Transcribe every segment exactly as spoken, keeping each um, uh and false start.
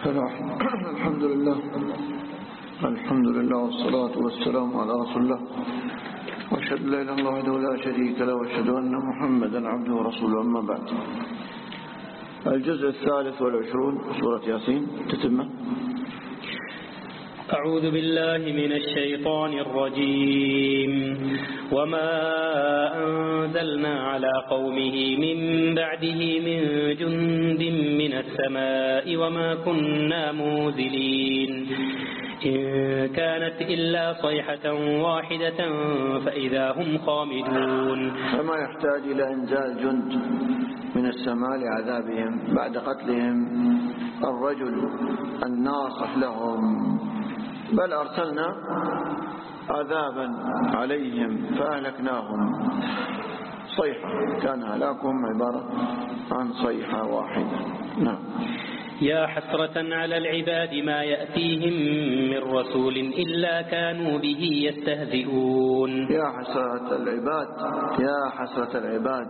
الحمد لله الحمد لله والصلاة والسلام على رسول الله وأشهد لا إله إلا الله وحده لا شريك له وأشهد أن محمدا عبده ورسوله. أما بعد، الجزء الثالث والعشرون سورة ياسين تتمة. أعوذ بالله من الشيطان الرجيم. وما أنزلنا على قومه من بعده من جند من السماء وما كنا منزلين إن كانت إلا صيحة واحدة فإذا هم خامدون. فما يحتاج إلى إنزال جند من السماء لعذابهم بعد قتلهم الرجل الناصح لهم، بل أرسلنا عذابا عليهم فأهلكناهم صيحة، كان هلاكهم عبارة عن صيحة واحدة. نعم. يا حسرة على العباد ما يأتيهم من رسول إلا كانوا به يستهزئون. يا حسرة العباد يا حسرة العباد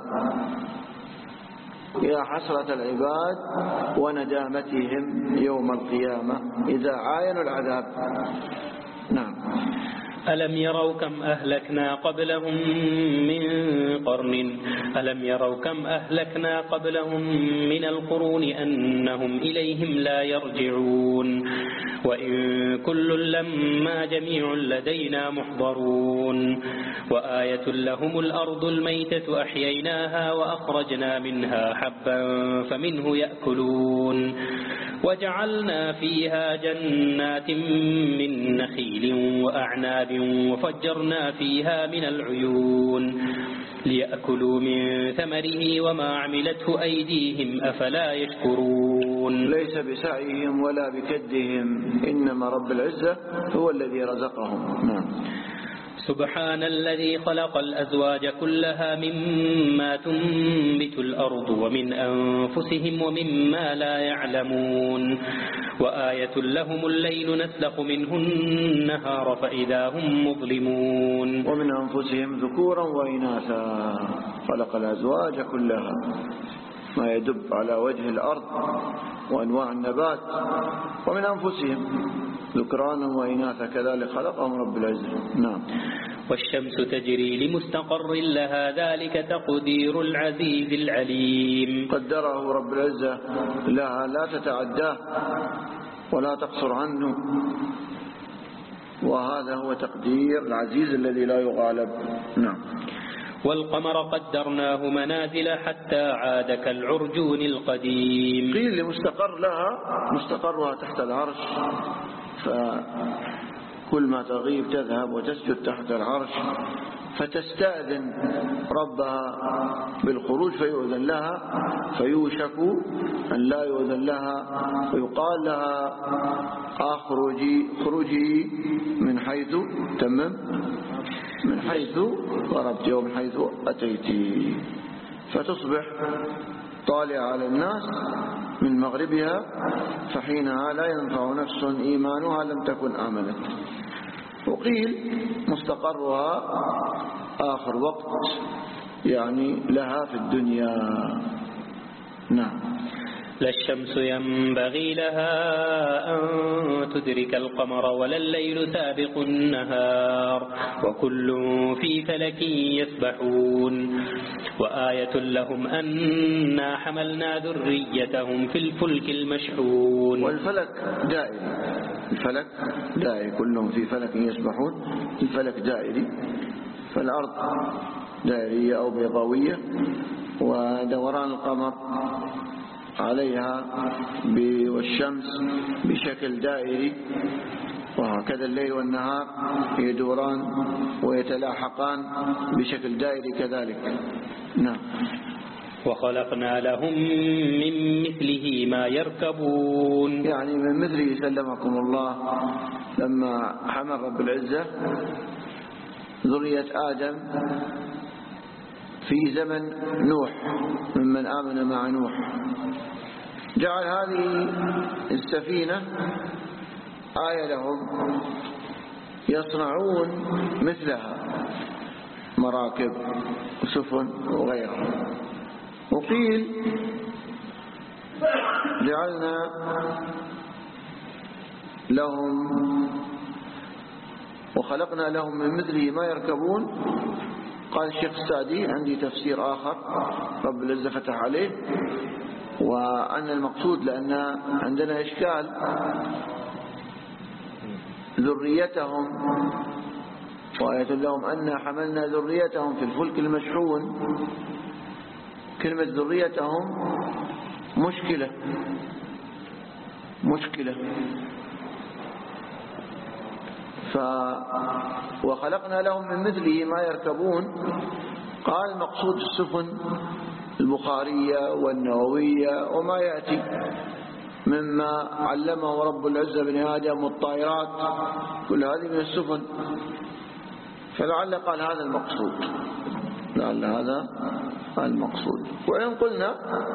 يا حسرة العباد وندامتهم يوم القيامة إذا عاينوا العذاب. نعم. ألم يروا كم أهلكنا قبلهم من قرن ألم يروا كم أهلكنا قبلهم من القرون أنهم إليهم لا يرجعون وإن كل لما جميع لدينا محضرون. وآية لهم الأرض الميتة أحييناها وأخرجنا منها حبا فمنه يأكلون وجعلنا فيها جنات من نخيل وأعناب وفجرنا فيها من العيون ليأكلوا من ثمره وما عملته أيديهم أفلا يشكرون. ليس بسعيهم ولا بكدهم، إنما رب العزة هو الذي رزقهم. نعم. سبحان الذي خلق الأزواج كلها مما تنبت الأرض ومن أنفسهم ومما لا يعلمون. وآية لهم الليل نسلخ منه النهار فإذا هم مظلمون. ومن أنفسهم ذكورا وإناثا، خلق الأزواج كلها ما يدب على وجه الأرض وأنواع النبات، ومن أنفسهم ذكرانا وإناثا كذلك خلقهم رب العزة. نعم. والشمس تجري لمستقر لها ذلك تقدير العزيز العليم. قدره رب العزة لها لا تتعداه ولا تقصر عنه، وهذا هو تقدير العزيز الذي لا يغالب. نعم. والقمر قدرناه منازل حتى عاد كالعرجون القديم. قيل لمستقر لها، مستقرها تحت العرش، فكل ما تغيب تذهب وتسجد تحت العرش فتستأذن ربها بالخروج فيؤذن لها، فيوشك أن لا يؤذن لها ويقال لها أخرجي خرجي من حيث تمم من حيث ضربت ومن حيث أتيت، فتصبح طالع على الناس من مغربها، فحينها لا ينفع نفس إيمانها لم تكن آمنت. وقيل مستقرها آخر وقت يعني لها في الدنيا. نعم. لا الشمس ينبغي لها أن تدرك القمر ولا الليل سابق النهار وكل في فلك يسبحون. وآية لهم أنا حملنا ذريتهم في الفلك المشحون. والفلك دائري، الفلك دائري، كلهم في فلك يسبحون. الفلك دائري، فالأرض دائرية أو بيضاوية، ودوران القمر عليها والشمس بشكل دائري، وهكذا الليل والنهار يدوران ويتلاحقان بشكل دائري كذلك. نعم. وخلقنا لهم من مثله ما يركبون، يعني من مثله سلمكم الله لما حمل رب العزة ذرية آدم في زمن نوح ممن آمن مع نوح، جعل هذه السفينة آية لهم يصنعون مثلها مراكب وسفن وغيرها. وقيل جعلنا لهم وخلقنا لهم من مثله ما يركبون. قال الشيخ السعدي: عندي تفسير آخر رب العزة فتح عليه، وأن المقصود لأن عندنا إشكال ذريتهم، وآية لهم أن حملنا ذريتهم في الفلك المشحون. كلمة ذريتهم مشكلة مشكلة ف وخلقنا لهم من مثله ما يركبون. قال المقصود السفن البخارية والنووية وما يأتي مما علمه رب العزة بني آدم والطائرات، كل هذه من السفن. فلعل قال هذا المقصود، لعل هذا المقصود. وإن قلنا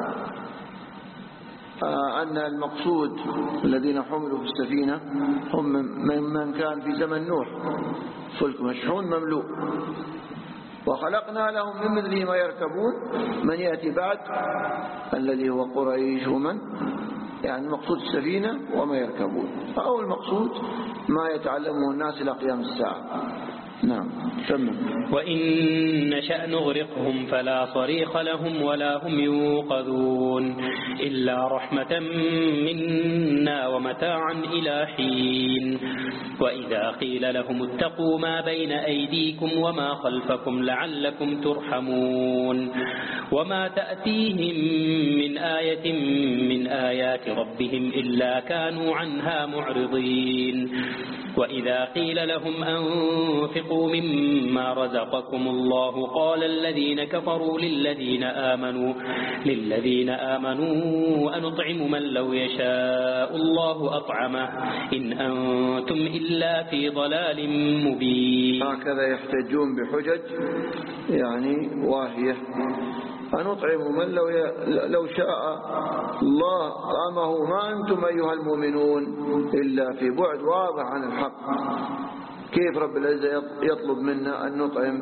أن المقصود الذين حملوا في السفينة هم من كان في زمن نوح، فلك مشحون مملوء. وخلقنا لهم من مثله ما يركبون، من يأتي بعد الذي هو قريش ومن يعني المقصود السفينة وما يركبون، أو المقصود ما يتعلمه الناس إلى قيام الساعة. نعم. تمام. وإن نشأ نغرقهم فلا صريخ لهم ولا هم يوقظون إلا رحمة منا ومتاعا إلى حين. وإذا قيل لهم اتقوا ما بين أيديكم وما خلفكم لعلكم ترحمون وما تأتيهم من آية من آيات ربهم إلا كانوا عنها معرضين. وإذا قيل لهم أنفقوا مما رزقكم الله قال الذين كفروا للذين آمنوا للذين آمنوا أنطعم من لو يشاء الله أطعمه إن أنتم إلا في ضلال مبين. هكذا يحتجون بحجج يعني واهية. أنطعم من لو لو شاء الله طعمه ما أنتم أيها المؤمنون إلا في بعد واضح عن الحق. كيف رب العزة يطلب منا أن نطعم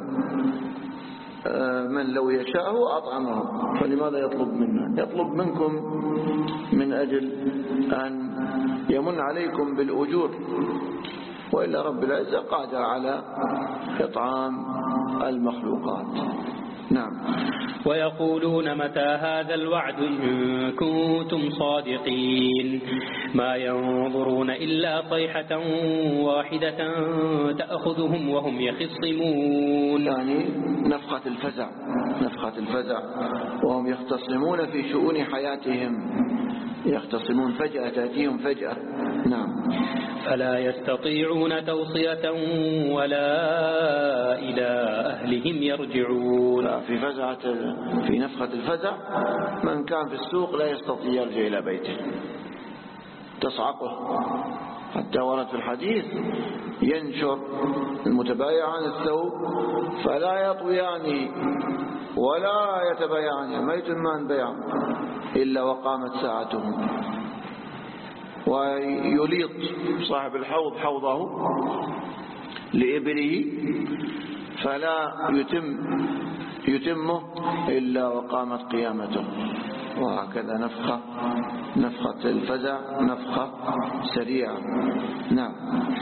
من لو يشاء أطعمه؟ فلماذا يطلب منا؟ يطلب منكم من أجل أن يمن عليكم بالأجور، وإلا رب العزة قادر على إطعام المخلوقات. نعم. ويقولون متى هذا الوعد إن كنتم صادقين ما ينظرون إلا صيحة واحدة تأخذهم وهم يخصمون. يعني نفخة الفزع، نفخة الفزع وهم يختصمون في شؤون حياتهم، يختصمون فجأة تأتيهم فجأة. نعم. فلا يستطيعون توصية ولا إلى أهلهم يرجعون. في فزعة في نفخة الفزع من كان في السوق لا يستطيع يرجع إلى بيته، تصعقه. حتى ورد في الحديث ينشر المتبايعان الثوب فلا يطويانه ولا يتبايعان، ميت ما انبيع إلا وقامت ساعتهم. ويليط صاحب الحوض حوضه لإبله فلا يتم يتمه إلا وقامت قيامته. وهكذا نفخة نفخة الفزع نفخة سريعة. نعم.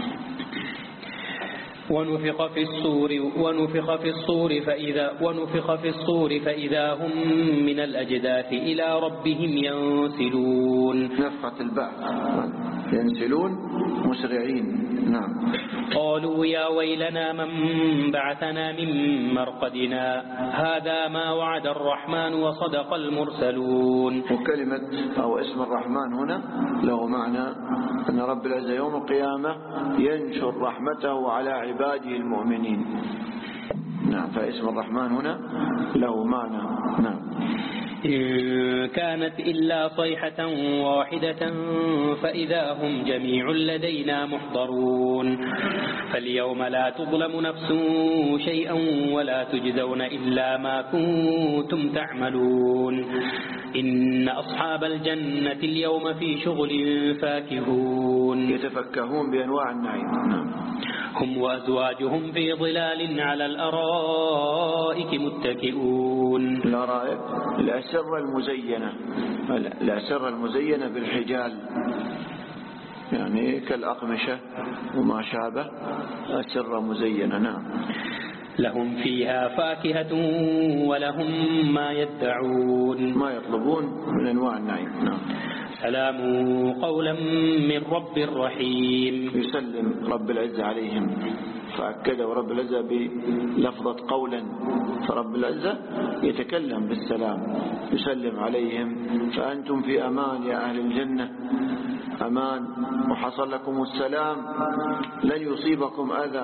ونفخ في الصور ونفخ في الصور فإذا ونفخ في الصور فإذا هم من الأجداث إلى ربهم ينسلون. نفخة البعث ينسلون مسرعين. نعم. قالوا يا ويلنا من بعثنا من مرقدنا هذا ما وعد الرحمن وصدق المرسلون. وكلمة أو اسم الرحمن هنا له معنى أن رب العزة يوم القيامة ينشر رحمته على عباده المؤمنين. نعم. فاسم الرحمن هنا له معنى. نعم. إن كانت إلا صيحة واحدة فإذا هم جميع لدينا محضرون. فاليوم لا تظلم نفس شيئا ولا تجزون إلا ما كنتم تعملون. إن أصحاب الجنة اليوم في شغل فاكهون. يتفكهون بأنواع النعيم. هم وأزواجهم في ظلال على الأرائك متكئون. الأرائك الأسرة المزينة، الأسرة المزينة بالحجال يعني كالأقمشة وما شابه أسرة مزينة. نعم. لهم فيها فاكهة ولهم ما يدعون، ما يطلبون من أنواع النعيم. نعم. سلام قولا من رب رحيم. يسلم رب العزة عليهم، فأكده رب العزة بلفظة قولا، فرب العزة يتكلم بالسلام يسلم عليهم، فأنتم في أمان يا أهل الجنة، أمان وحصل لكم السلام لن يصيبكم أذى.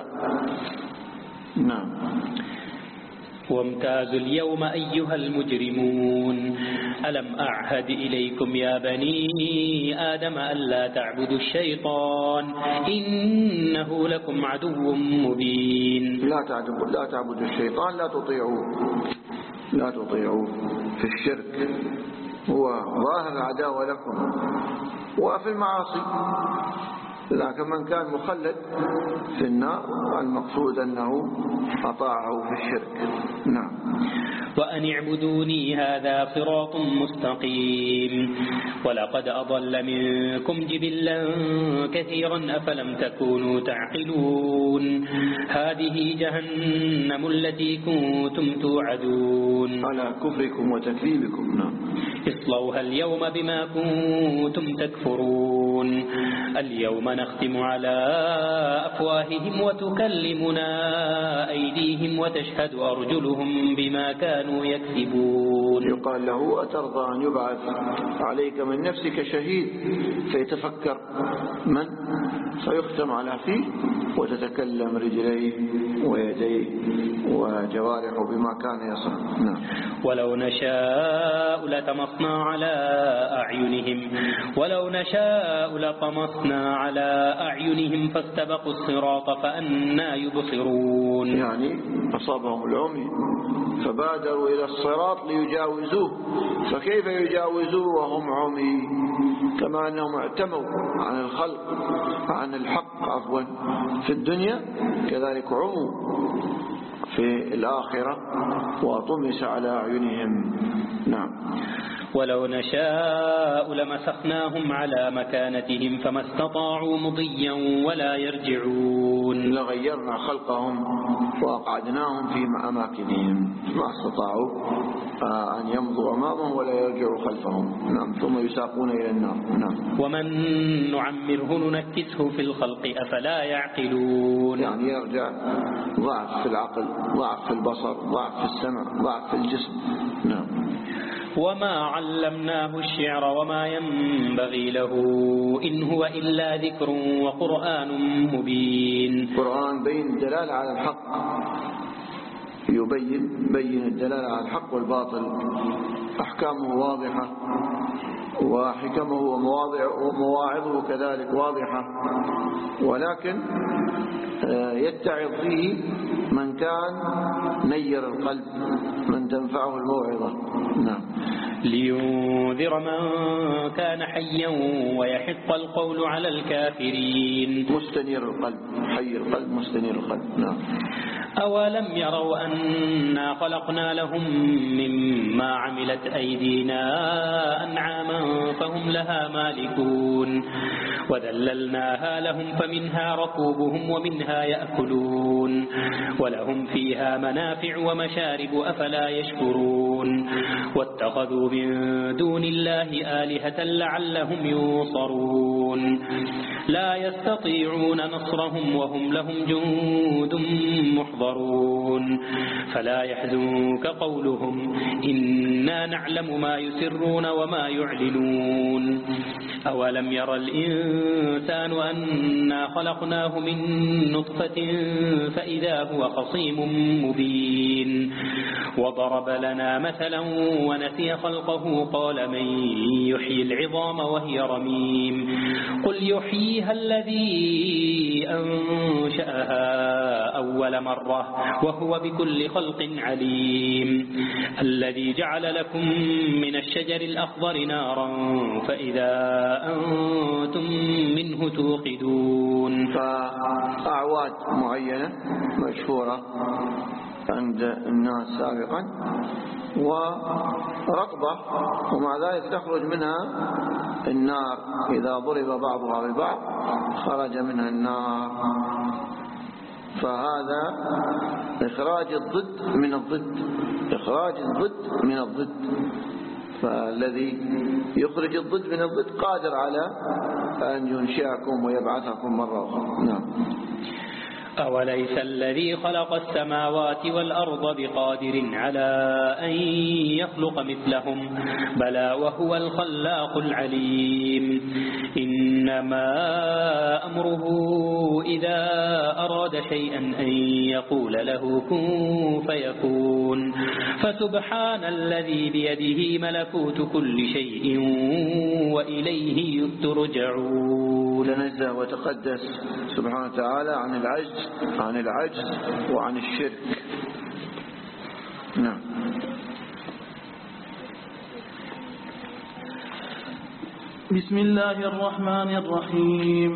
نعم. وامتازوا اليوم أيها المجرمون ألم أعهد إليكم يا بني آدم ألا تعبدوا الشيطان إنه لكم عدو مبين. لا تعبدوا لا تعبدوا الشيطان، لا تطيعوا لا تطيعوا في الشرك، هو ظاهر العداوة لكم وفي المعاصي، لكن من كان مخلد في النار المقصود أنه أطاعه في الشرك. نعم. وأن اعبدوني هذا صراط مستقيم ولقد أضل منكم جبلا كثيرا أفلم تكونوا تعقلون هذه جهنم التي كنتم توعدون على كفركم وتكذيبكم. نعم. اصلوها اليوم بما كنتم تكفرون اليوم نختم على أفواههم وتكلمنا أيديهم وتشهد أرجلهم بما كانوا يكسبون. يقال له أترضى أن يبعث عليك من نفسك شهيد، فيتفكر من فيختم على فيه وتتكلم رجليه ويديه وجوارحه بما كان يصنع. نعم. ولو نشاء لطمسنا على أعينهم ولو نشاء لطمسنا على أعينهم فاستبقوا الصراط فأنى يبصرون. يعني أصابهم العمي فبادروا إلى الصراط ليجاوزوه، فكيف يجاوزوه وهم عمي؟ كما أنهم اعتموا عن الخلق عن الحق عفوا في الدنيا، كذلك عموا في الآخرة وطمس على أعينهم. نعم. ولو نشاء لمسخناهم على مكانتهم فما استطاعوا مضيا ولا يرجعون. لغيرنا خلقهم وأقعدناهم في أماكنهم ما استطاعوا أن يمضوا أمامهم ولا يرجعوا خلفهم. نعم. ثم يساقون إلى النار. نعم. ومن نعمره ننكسه في الخلق أفلا يعقلون. يعني يرجع ضعف في العقل، ضعف في البصر، ضعف في السمع، ضعف في الجسم. نعم. وما علمناه الشعر وما ينبغي له إن هو إلا ذكر وقرآن مبين. قرآن بين الدلالة على الحق، يبين بين الدلالة على الحق والباطل، أحكامه واضحة وحكمه ومواعظه كذلك واضحة، ولكن يتعظ فيه من كان نير القلب، من تنفعه الموعظة. نعم. لينذر من كان حيا ويحق القول على الكافرين. مستنير القلب، حي القلب مستنير القلب. نعم. أولم يروا أنا خلقنا لهم مما عملت أيدينا أنعاما فهم لها مالكون وذللناها لهم فمنها ركوبهم ومنها يأكلون ولهم فيها منافع ومشارب أفلا يشكرون واتخذوا من دون الله آلهة لعلهم ينصرون لا يستطيعون نصرهم وهم لهم جند محضرون فلا يحزنك قولهم إنا نعلم ما يسرون وما يعلنون أولم يرى الإنسان أنا خلقناه من نطفة فإذا هو خصيم مبين وضرب لنا مثلا ونسي خلقه قال من يحيي العظام وهي رميم قل يحييها الذي أنشأها أول مرة وهو بكل خلق عليم الذي جعل لكم من الشجر الأخضر نارا فإذا أنتم منه توقدون. فأعواد معينة مشهورة عند الناس سابقا ورطبة ومع ذلك تخرج منها النار إذا ضرب بعضها ببعض خرج منها النار، فهذا إخراج الضد من الضد، إخراج الضد من الضد، فالذي يخرج الضد من الضد قادر على أن ينشئكم ويبعثكم مرة أخرى. نعم. أوليس الذي خلق السماوات والأرض بقادر على أن يخلق مثلهم بلى وهو الخلاق العليم. إنما أمره إذا أراد شيئا أن يقول له كن فيكون. فسبحان الذي بيده ملكوت كل شيء وإليه ترجعون. تنزه وتقدس سبحانه وتعالى عن العجز عن العجز وعن الشرك. نعم. بسم الله الرحمن الرحيم.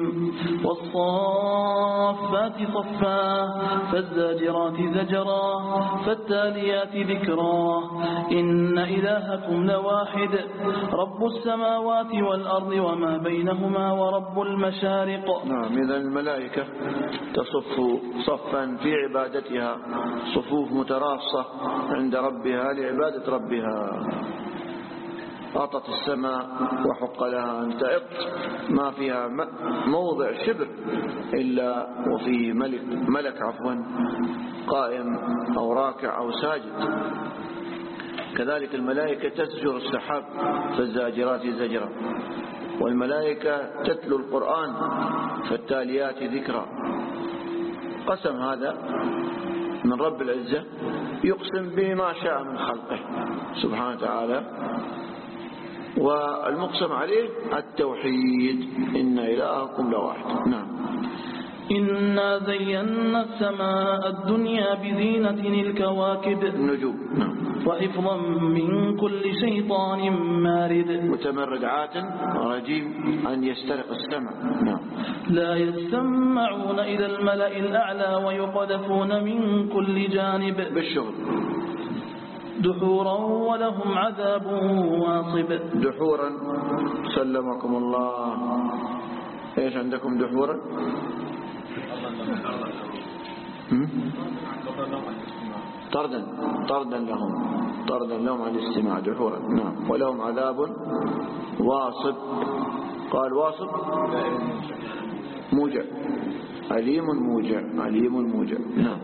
والصافات صفا فالزاجرات زجرا فالتاليات ذكرا إن إلهكم لواحد رب السماوات والأرض وما بينهما ورب المشارق. نعم. إذا الملائكة تصف صفا في عبادتها، صفوف متراصة عند ربها لعبادة ربها. أعطت السماء وحق لها أن تعط، ما فيها موضع شبر إلا وفيه ملك, ملك عفوا قائم أو راكع أو ساجد. كذلك الملائكة تزجر السحاب فالزاجرات زجرا، والملائكة تتلو القرآن فالتاليات ذكرا. قسم هذا من رب العزة يقسم بما شاء من خلقه سبحانه وتعالى، والمقسم عليه التوحيد، إن إلهكم لواحد. نعم. إنا زينا السماء الدنيا بزينة الكواكب النجوم. نعم. وحفظا من كل شيطان مارد متمرد عات رجيم أن يسترق السمع. نعم. لا يستمعون إلى الملأ الأعلى ويقذفون من كل جانب بالشغل دحورا ولهم عذاب واصب. دحورا سلمكم الله. ايش عندكم دحورا؟ طردا طردا لهم طردا لهم عن الاستماع دحورا. نعم. ولهم عذاب واصب. قال واصب موجع، أليم موجع، أليم موجع. نعم.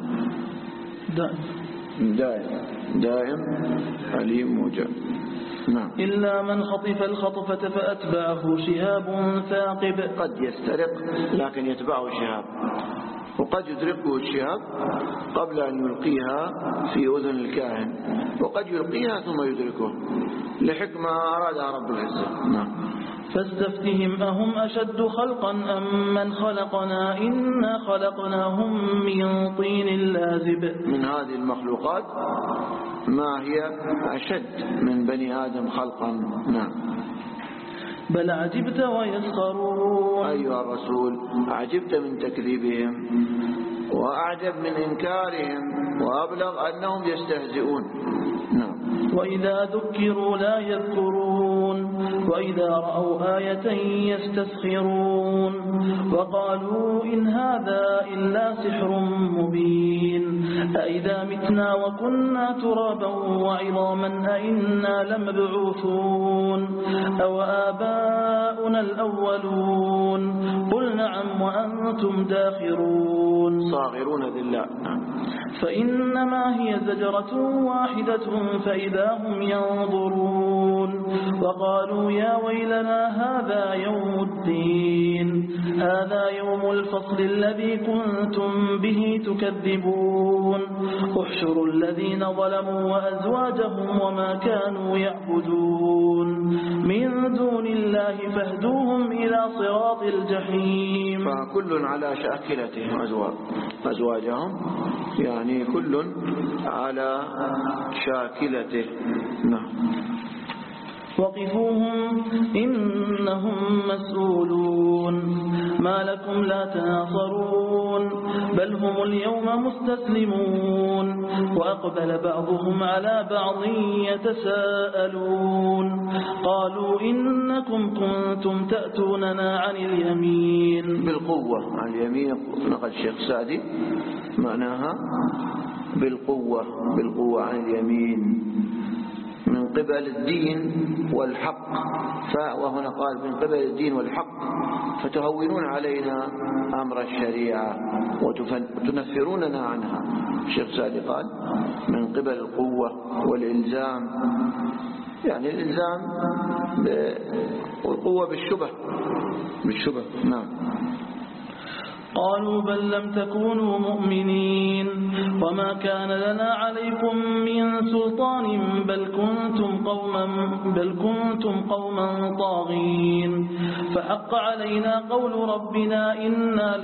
دائم دائم أليم موجع. نعم. إلا من خطف الخطفة فأتبعه شهاب ثاقب. قد يسترق لكن يتبعه شهاب، وقد يدركه الشهاب قبل أن يلقيها في أذن الكاهن، وقد يلقيها ثم يدركه لحكمة أرادها رب العزة. نعم. فاستفتهم أهم أشد خلقا أم من خلقنا إنا خلقناهم من طين لازب. من هذه المخلوقات ما هي أشد من بني آدم خلقا. نعم. بل عجبت ويسخرون. أيها الرسول عجبت من تكذيبهم، وأعجب من إنكارهم، وأبلغ أنهم يستهزئون. نعم. وإذا ذكروا لا يذكرون وإذا رأوا آية يستسخرون وقالوا إن هذا إلا سحر مبين أإذا متنا وكنا ترابا وعظاما أإنا لمبعوثون أو آباؤنا الأولون قل نعم وأنتم داخرون. صاغرون ذلا. فإنما هي زجرة واحدة فإذا هم ينظرون وقالوا يا ويلنا هذا يوم الدين هذا يوم الفصل الذي كنتم به تكذبون احشروا الذين ظلموا وأزواجهم وما كانوا يعبدون من دون الله فاهدوهم إلى صراط الجحيم. فكل على شاكلته أزواج أزواجهم، يعني كل على شاكلته. نعم. وقفوهم إنهم مسؤولون ما لكم لا تناصرون بل هم اليوم مستسلمون وأقبل بعضهم على بعض يتساءلون قالوا إنكم كنتم تأتوننا عن اليمين. بالقوة عن اليمين نقل الشيخ سعدي معناها بالقوة بالقوة عن اليمين من قبل الدين والحق، وهنا قال من قبل الدين والحق، فتهونون علينا أمر الشريعة وتنفروننا عنها. الشيخ سعدي قال من قبل القوة والإلزام، يعني الإلزام والقوة بالشبه بالشبه نعم. قالوا بل لم تكونوا مؤمنين وما كان لنا عليكم من سلطان بل كنتم قوما بل كنتم قوما طاغين فحق علينا قول ربنا إنا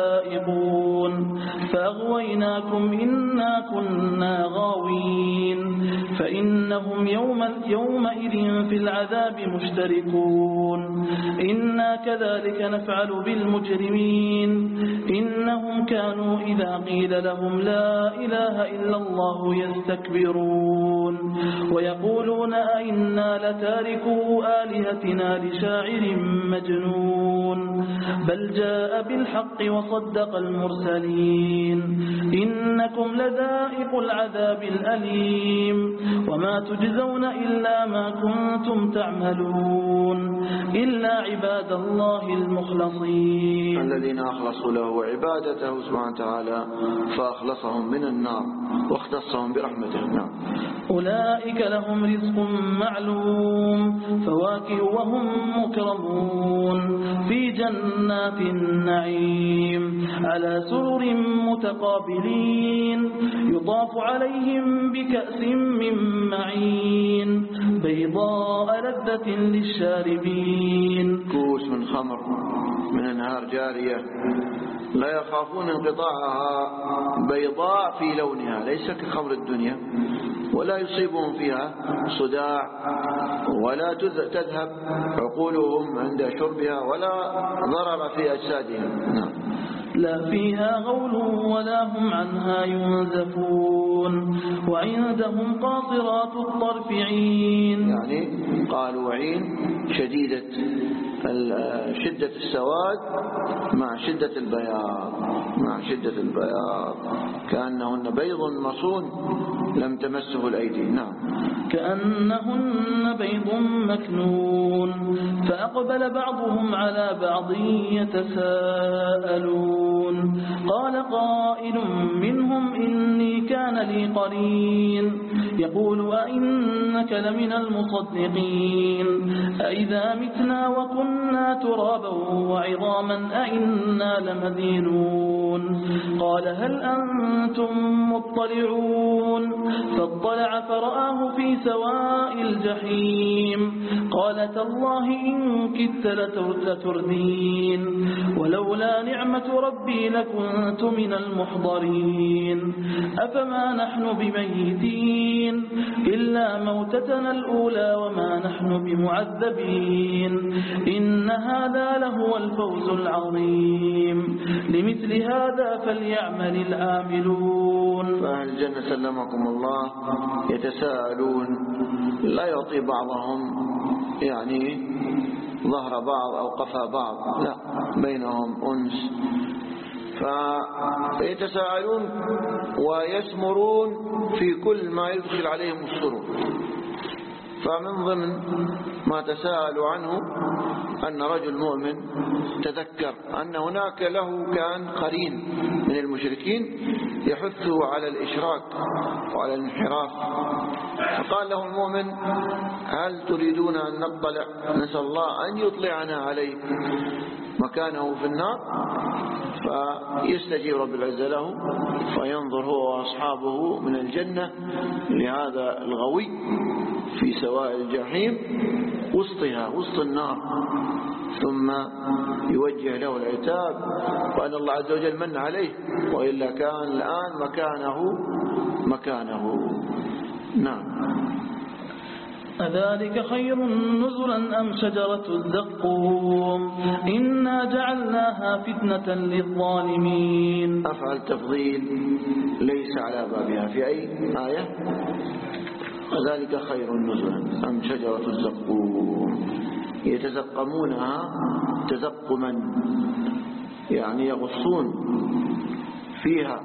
لذائقون فأغويناكم إنا كنا غاوين فإنهم يوم يومئذ في العذاب مشتركون إنا كذلك نفعل بالمجرمين إنهم كانوا إذا قيل لهم لا إله إلا الله يستكبرون ويقولون أئنا لتاركو آلهتنا لشاعر مجنون بل جاء بالحق وصدق المرسلين إنكم لذائق العذاب الأليم وما تجزون إلا ما كنتم تعملون إلا عباد الله المخلصين الذين أخلصوا له عبادته سبحانه وتعالى فأخلصهم من النار واختصهم برحمته. نعم. أولئك لهم رزق معلوم فواكه وهم مكرمون في جنات النعيم على سرر متقابلين يطاف عليهم بكأس من معين بيضاء لذة للشاربين كوس من خمر من أنهار جارية لا يخافون انقطاعها بيضاء في لونها ليس كخمر الدنيا ولا يصيبهم فيها صداع ولا تذهب عقولهم عند شربها ولا ضرر في أجسادهم. نعم. لا فيها غول ولا هم عنها ينزفون وعندهم قاصرات الطرف عين، يعني قالوا عين شديدة شدة السواد مع شدة البياض مع شدة البياض كأنهن بيض مصون لم تمسه الأيدي. نعم. كأنهن بيض مكنون فأقبل بعضهم على بعض يتساءلون قال قائل منهم إني كان لي قرين يقول أئنك لمن المصدقين أئذا متنا وكنا ترابا وعظاما أئنا لمدينون قال هل أنتم مطلعون فاطلع فرآه في سواء الجحيم قال تالله إن كدت لتردين ولولا نعمة ربي لكنت من المحضرين أفما نحن بميتين إلا موتتنا الأولى وما نحن بمعذبين إن هذا لهو الفوز العظيم لمثل هذا فليعمل العاملون. فأهل الجنة سلمكم الله يتساءلون لا يعطي بعضهم يعني ظهر بعض أو قفا بعض لا بينهم أنس فيتساءلون ويسمرون في كل ما يدخل عليهم السرور. فمن ضمن ما تساءلوا عنه أن رجل مؤمن تذكر أن هناك له كان قرين من المشركين يحثه على الإشراك وعلى الانحراف فقال له المؤمن هل تريدون أن نطلع نسأل الله أن يطلعنا عليه مكانه في النار فيستجيب رب العزة له فينظر هو وأصحابه من الجنة لهذا الغوي في سواء الجحيم وسطها وسط النار ثم يوجه له العتاب وأن الله عز وجل من عليه وإلا كان الآن مكانه مكانه. نعم. أذلك خير نزلا أم شجرة الزقوم إنا جعلناها فتنة للظالمين. أفعل تفضيل ليس على بابها في أي آية؟ أذلك خير نزلا أم شجرة الزقوم يتزقمونها تزقما يعني يغصون فيها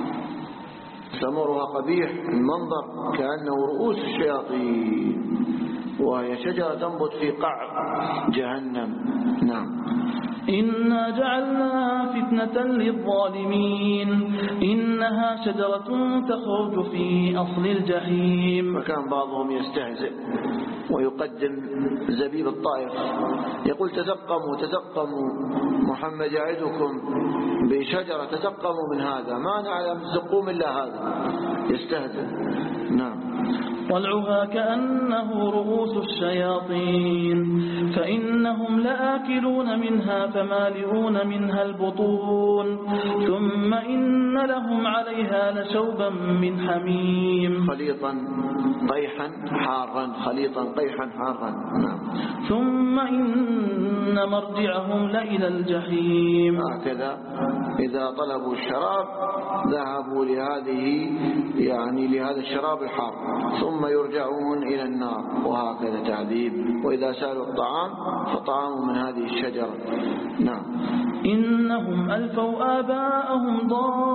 ثمرها قبيح المنظر كأنه رؤوس الشياطين وهي شجرة تنبت في قعر جهنم. نعم. إنا جعلناها فتنة للظالمين إنها شجرة تخرج في أصل الجحيم. وكان بعضهم يستهزئ ويقدم زبيب الطائف يقول تزقموا تزقموا محمد يعدكم بشجرة تزقموا من هذا ما نعلم الزقوم إلا هذا يستهزئ. نعم. طلعها كأنه رؤوس الشياطين فإنهم لآكلون منها فمالئون منها البطون ثم إن لهم عليها لشوبا من حميم خليطا قيحا حارا خليطا قيحا حارا. نعم. ثم إن مرجعهم لإلى الجحيم. هكذا إذا طلبوا الشراب ذهبوا لهذه يعني لهذا الشراب الحار ثم يرجعون إلى النار وهكذا تعذيب. وإذا سألوا الطعام فطعام من هذه الشجرة. نعم. إنهم ألفوا آباءهم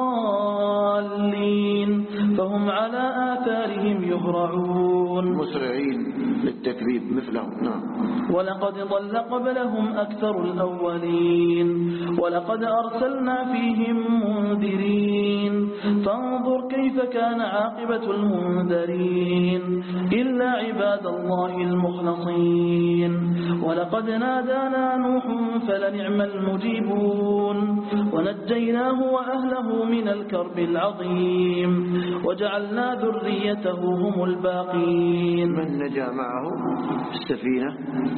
ضالين فهم على آثارهم يهرعون مسرعين للتكذيب مثلهم. نعم. ولقد ضل قبلهم أكثر الأولين ولقد أرسلنا فيهم منذرين فانظر كيف كان عاقبة المنذرين إلا عباد الله المخلصين. ولقد نادانا نوح فلنعم المجيبون ونجيناه وأهله من الكرب العظيم وجعلنا ذريته هم الباقين. من نجا معه السفينة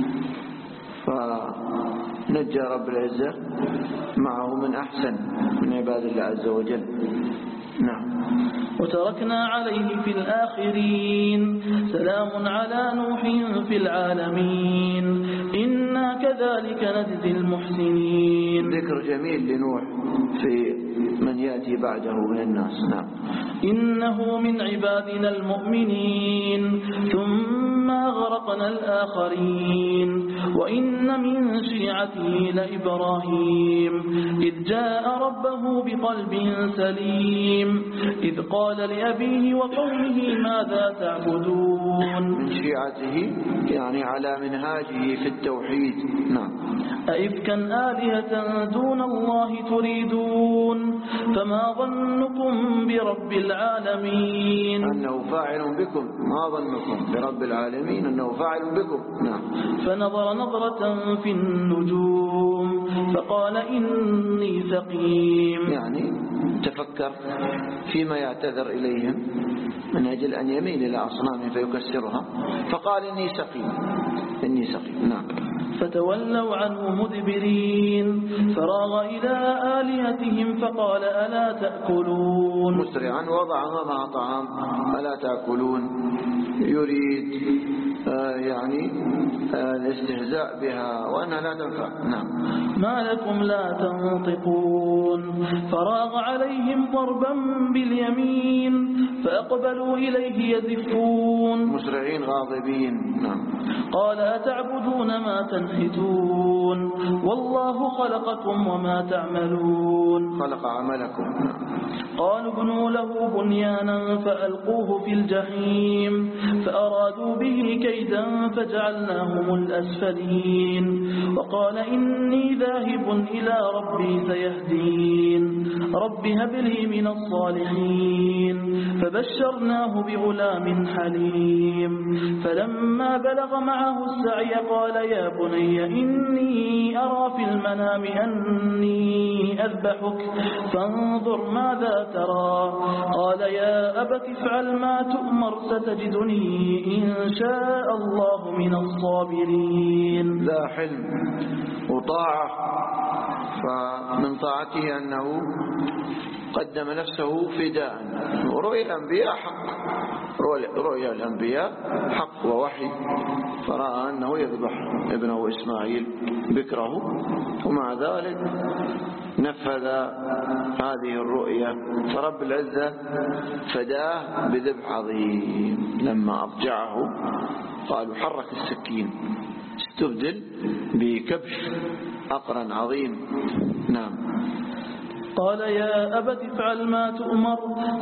فنجى رب العزة معه من أحسن من عباد الله عز وجل. نعم. وتركنا عليه في الآخرين سلام على نوح في العالمين إنا كذلك نجزي المحسنين. ذكر جميل لنوح في من يأتي بعده من الناس. نعم. إنه من عبادنا المؤمنين ثم أغرقنا الآخرين وإن من شيعته لإبراهيم إذ جاء ربه بقلب سليم إذ قال لأبيه وقومه ماذا تعبدون. من شيعته يعني على منهاجه في التوحيد. نعم. أئفكا آلهة دون الله تريدون فما ظنكم برب العالمين. أنه فاعل بكم ما ظنكم برب العالمين أنه فاعل بكم. نعم. فنظر نظرة في النجوم فقال إني سقيم يعني تفكر فيما يعتذر إليهم من أجل أن يميل إلى أصنامه فيكسرها فقال إني سقيم إني سقيم. نعم. فتولوا عنه مدبرين فراغ إلى آلهتهم فقال ألا تأكلون. مسرعا وضع أمامها طعام ألا تأكلون يريد آه يعني آه الاستهزاء بها وأنها لا تنفع. نعم. ما لكم لا تنطقون فراغ عليهم ضربا باليمين فأقبلوا إليه يزفون مسرعين غاضبين. نعم. قال أتعبدون ما تنحتون والله خلقكم وما تعملون. خلق عملكم. قالوا ابنوا له بنيانا فألقوه في الجحيم فأرادوا به كيدا فجعلناهم الأسفلين وقال إني ذاهب إلى ربي سيهدين رب هب لي من الصالحين فبشرناه بغلام حليم فلما بلغ معه السعي قال يا بني بني إني أرى في المنام أني أذبحك فانظر ماذا ترى قال يا أبت افعل ما تؤمر ستجدني إن شاء الله من الصابرين. ذا حلم وطاعة، فمن طاعته أنه قدم نفسه فداء. ورؤيا الأنبياء حق، رؤيا الأنبياء حق ووحي، فرأى أنه يذبح ابنه إسماعيل بكره، ومع ذلك نفذ هذه الرؤيا، فرب العزة فداه بذبح عظيم. لما أضجعه قالوا حرك السكين، استبدل بكبش أقرن عظيم. نعم. قال يا أبت افعل ما تؤمر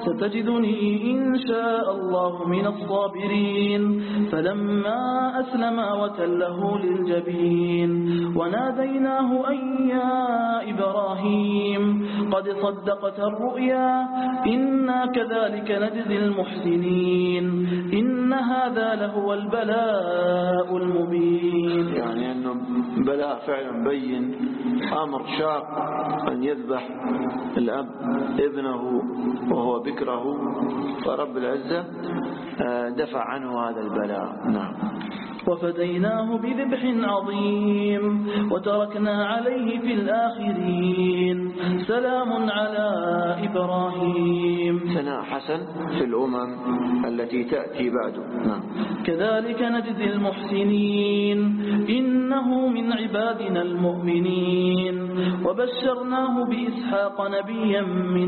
ستجدني إن شاء الله من الصابرين. فلما أسلما وتله للجبين وناديناه أن يا إبراهيم قد صدقت الرؤيا إنا كذلك نجزي المحسنين إن هذا لهو البلاء المبين. يعني أنه بلاء فعلا بين، أمر شاق أن يذبح الأب ابنه وهو بكره، فرب العزة دفع عنه هذا البلاء. نعم. وفديناه بذبح عظيم وتركنا عليه في الآخرين سلام على إبراهيم. ثناء حسن في الأمم التي تأتي بعده. نعم. كذلك نجزي المحسنين إنه من عبادنا المؤمنين وبشرناه بإسحاق نبيا من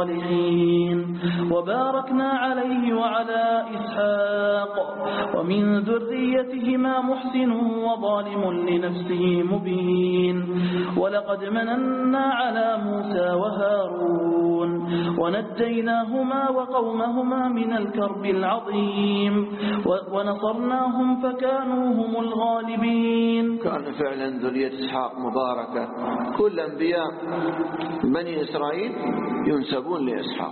الصالحين وباركنا عليه وعلى إسحاق ومن ذريتهما محسن وظالم لنفسه مبين. ولقد مننا على موسى وهارون ونجيناهما وقومهما من الكرب العظيم ونصرناهم فكانوا هم الغالبين. كان فعلا ذرية إسحاق مباركة، كل أنبياء بني إسرائيل ينسبون لإسحاق.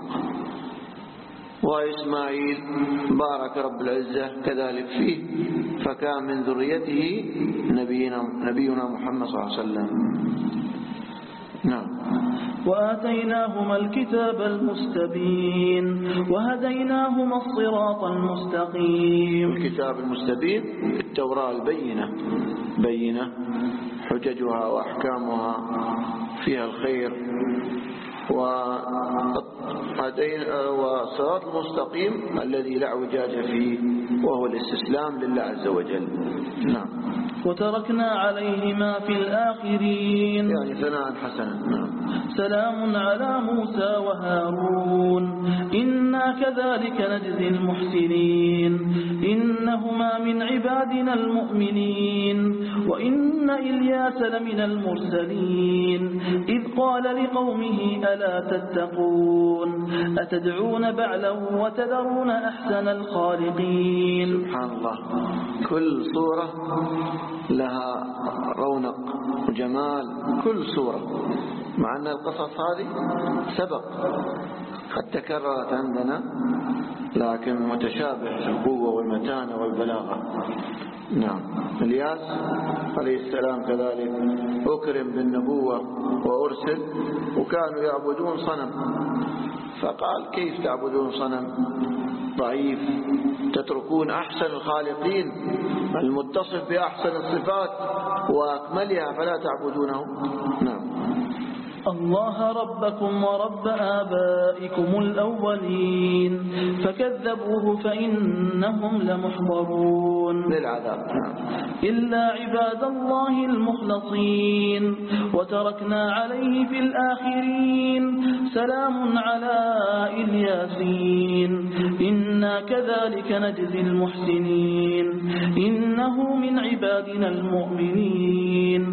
وإسماعيل بارك رب العزة كذلك فيه، فكان من ذريته نبينا, نبينا محمد صلى الله عليه وسلم. نعم. وآتيناهما الكتاب المستبين وهديناهما الصراط المستقيم. الكتاب المستبين التوراة البينة، بينة حججها وأحكامها فيها الخير، والصراط المستقيم الذي لا اعوجاج فيه وهو الاستسلام لله عز وجل. نعم. وتركنا عليهما في الآخرين يعني ثناء حسنا. نعم. سلام على موسى وهارون إنا كذلك نجزي المحسنين إنهما من عبادنا المؤمنين وإن إلياس لمن المرسلين إذ قال لقومه ألا تتقون أتدعون بعلا وتذرون أحسن الخالقين. سبحان الله، كل صورة لها رونق وجمال، كل صورة، مع أن القصص هذه سبق قد تكررت عندنا لكن متشابه في القوة والمتانة والبلاغة. نعم. إلياس عليه السلام كذلك أكرم بالنبوة وأرسل، وكانوا يعبدون صنم، فقال كيف تعبدون صنم ضعيف تتركون أحسن الخالقين المتصف بأحسن الصفات وأكملها فلا تعبدونه. نعم. الله ربكم ورب آبائكم الأولين فكذبوه فإنهم لمحضرون للعذاب. إلا عباد الله المخلصين وتركنا عليه في الآخرين سلام على الياسين إنا كذلك نجزي المحسنين إنه من عبادنا المؤمنين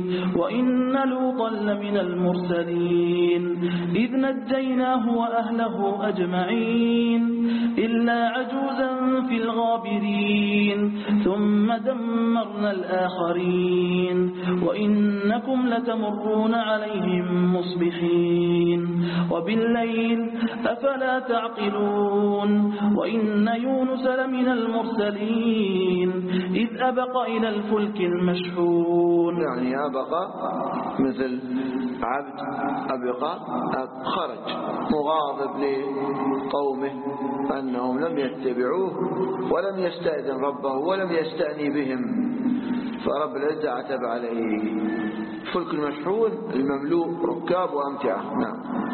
وإن لوطا لمن المرسلين إذ نجيناه وأهله أجمعين إلا عجوزا في الغابرين ثم دمرنا الآخرين وإنكم لتمرون عليهم مصبحين وبالليل أفلا تعقلون وإن يونس لمن المرسلين إذ أبق إلى الفلك المشحون. يعني أبق مثل عبد أبق خرج مغاضب لقومه أنهم لم يتبعوه ولم يستأذن ربه ولم يستأني بهم، فرب العزة عتب عليه. فلك المشحون المملوء ركاب وأمتعة. نعم.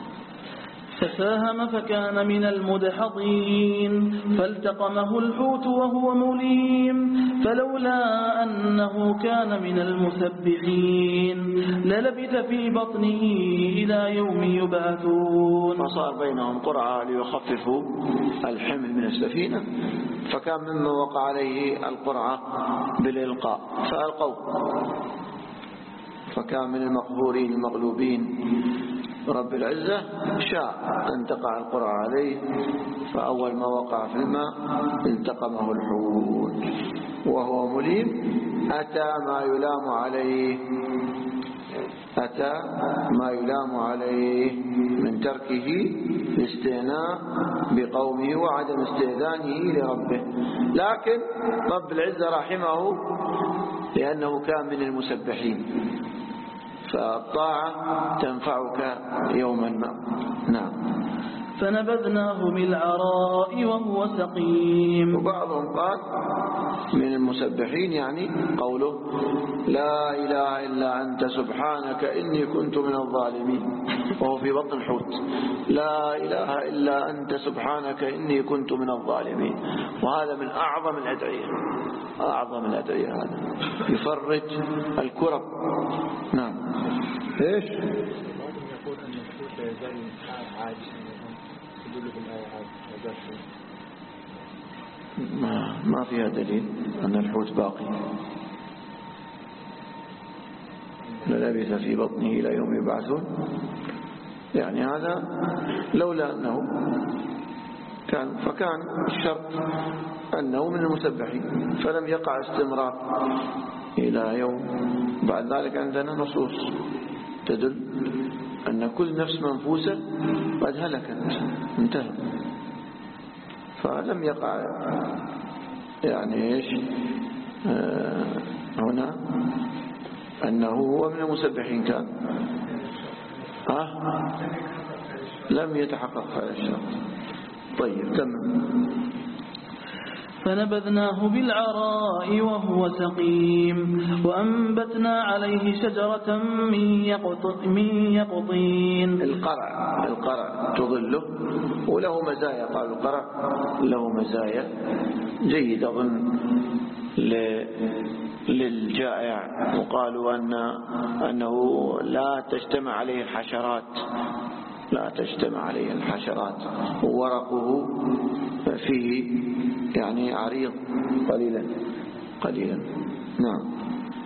فساهم فكان من المدحضين فالتقمه الحوت وهو مليم فلولا أنه كان من المسبحين للبث في بطنه إلى يوم يبعثون. فصار بينهم قرعة ليخففوا الحمل من السفينة، فكان مما وقع عليه القرعة بالإلقاء فألقوه، فكان من المقهورين المغلوبين. رب العزة شاء أن تقع القرعة عليه، فأول ما وقع في الماء التقمه الحوت وهو مليم. أتى ما يلام عليه أتى ما يلام عليه من تركه الاستئناء بقومه وعدم استئذانه لربه، لكن رب العزة رحمه لأنه كان من المسبحين، فالطاعة تنفعك يوما ما. نعم. فنبذناه بالعراء وهو سقيم. وبعضهم قال من المسبحين يعني قوله لا إله إلا أنت سبحانك إني كنت من الظالمين، وهو في بطن الحوت. لا إله إلا أنت سبحانك إني كنت من الظالمين، وهذا من أعظم الأدعية، أعظم الأدعية هذا، يفرج الكرب. نعم. إيش؟ يقول أن الحوت يزال عاجزا يدل بالآية هذا ما ما فيها دليل أن الحوت باقي، للبث في بطنه إلى يوم يبعثون. يعني هذا لولا أنه كان فكان الشرط أنه من المسبحين، فلم يقع استمرار إلى يوم. بعد ذلك عندنا نصوص تدل أن كل نفس منفوسة قد هلكت انتهى، فلم يقع يعني إيش آه هنا أنه هو من المسبحين كان ها لم يتحقق هذا الشرط. طيب تمام. فنبذناه بالعراء وهو سقيم وأنبتنا عليه شجرة من يقطين. القرع القرع تظله وله مزايا، قال القرع له مزايا جيدة أظن للجائع، وقالوا أن أنه لا تجتمع عليه الحشرات لا تجتمع عليه الحشرات وورقه فيه يعني عريض قليلا قليلا. نعم.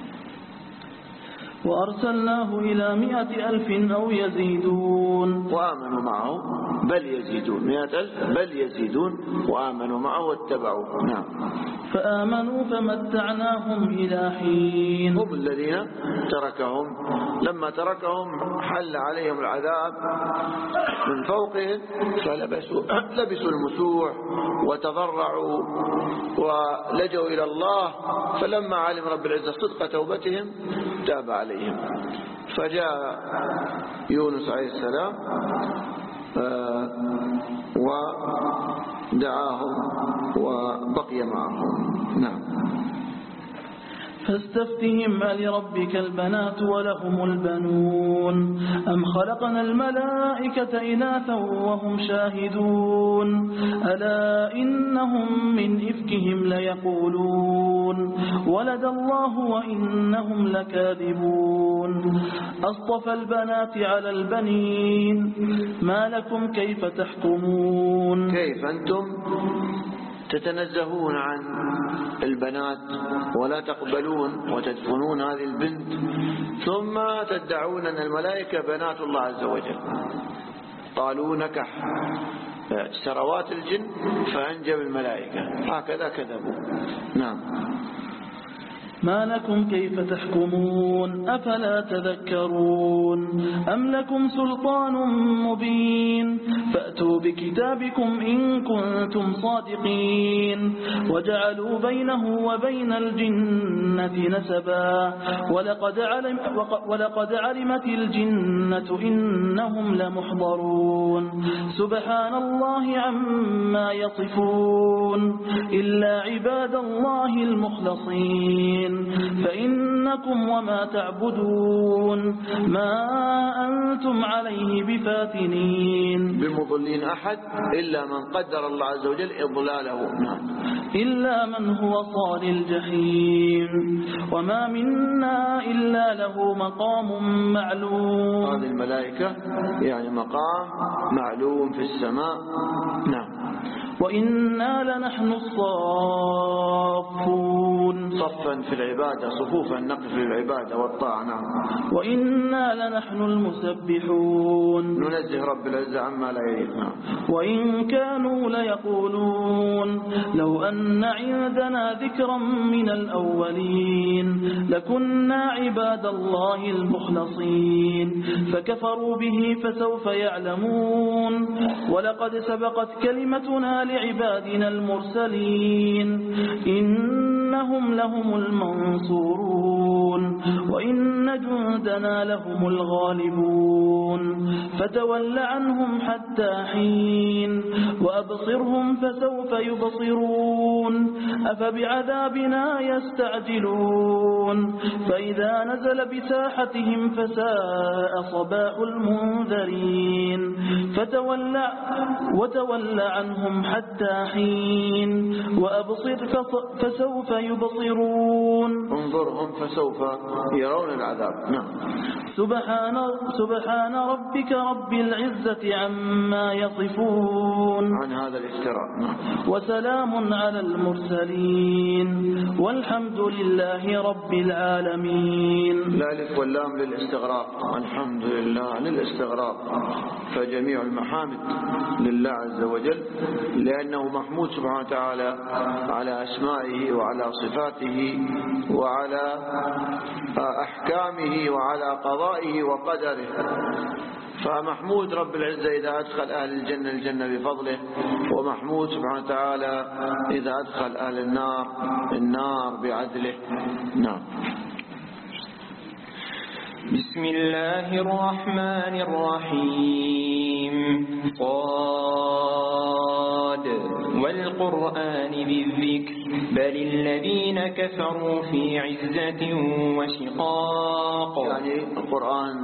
وأرسلناه إلى مئة ألف أو يزيدون وآمنوا معه بل يزيدون، مئة ألف بل يزيدون وآمنوا معه واتبعوه. نعم. فآمنوا فمتعناهم إلى حين. هم الذين تركهم، لما تركهم حل عليهم العذاب من فوقهم فلبسوا لبسوا المسوح وتضرعوا ولجوا إلى الله، فلما علم رب العزة صدق توبتهم تاب عليهم، فجاء يونس عليه السلام ودعاهم وبقي معهم. نعم. فاستفتهم ألربك البنات ولهم البنون أم خلقنا الملائكة إناثا وهم شاهدون ألا إنهم من إفكهم ليقولون ولد الله وإنهم لكاذبون أصطفى البنات على البنين ما لكم كيف تحكمون. كيف أنتم تتنزهون عن البنات ولا تقبلون وتدفنون هذه البنت، ثم تدعون أن الملائكة بنات الله عز وجل. قالوا نكح سروات الجن فأنجب الملائكة، هكذا كذبوا. نعم. ما لكم كيف تحكمون أفلا تذكرون أم لكم سلطان مبين فأتوا بكتابكم إن كنتم صادقين وجعلوا بينه وبين الجنة نسبا ولقد, علم ولقد علمت الجنة إنهم لمحضرون سبحان الله عما يصفون إلا عباد الله المخلصين فإنكم وما تعبدون ما أنتم عليه بفاتنين بمضلين أحد إلا من قدر الله عز وجل إضلاله. إلا من هو صال الجحيم وما منا إلا له مقام معلوم. هذه الملائكة يعني مقام معلوم في السماء. نعم. وإنا لنحن الصافون صفا في العبادة، صفوفا نقف في العبادة والطاعة. نعم. وإنا لنحن المسبحون ننزه رب العزة عما لا يليق. نعم. وإن كانوا ليقولون لو أن عندنا ذكرا من الأولين لكنا عباد الله المخلصين فكفروا به فسوف يعلمون ولقد سبقت كلمتنا لعبادنا المرسلين إنهم لهم المنصورون وإن جندنا لهم الغالبون فتول عنهم حتى حين وأبصرهم فسوف يبصرون أفبعذابنا يستعجلون فإذا نزل بساحتهم فساء صباح المنذرين فتول وتول عنهم حتى حين وأبصر فسوف يبصرون انظرهم فسوف يرون العذاب. نعم. سبحان, سبحان ربك رب العزة عما يصفون عن هذا الافتراء. نعم. وسلام على المرسلين والحمد لله رب العالمين. الألف واللام للاستغراق، الحمد لله للاستغراق، فجميع المحامد لله عز وجل لأنه محمود سبحانه وتعالى على أسمائه وعلى صفاته وعلى أحكامه وعلى قضائه وقدره. فمحمود رب العزة إذا أدخل أهل الجنة الجنة بفضله، ومحمود سبحانه وتعالى إذا أدخل أهل النار النار بعدله. نعم. بسم الله الرحمن الرحيم. صاد والقرآن ذي الذكر بل الذين كفروا في عزة وشقاق. يعني القرآن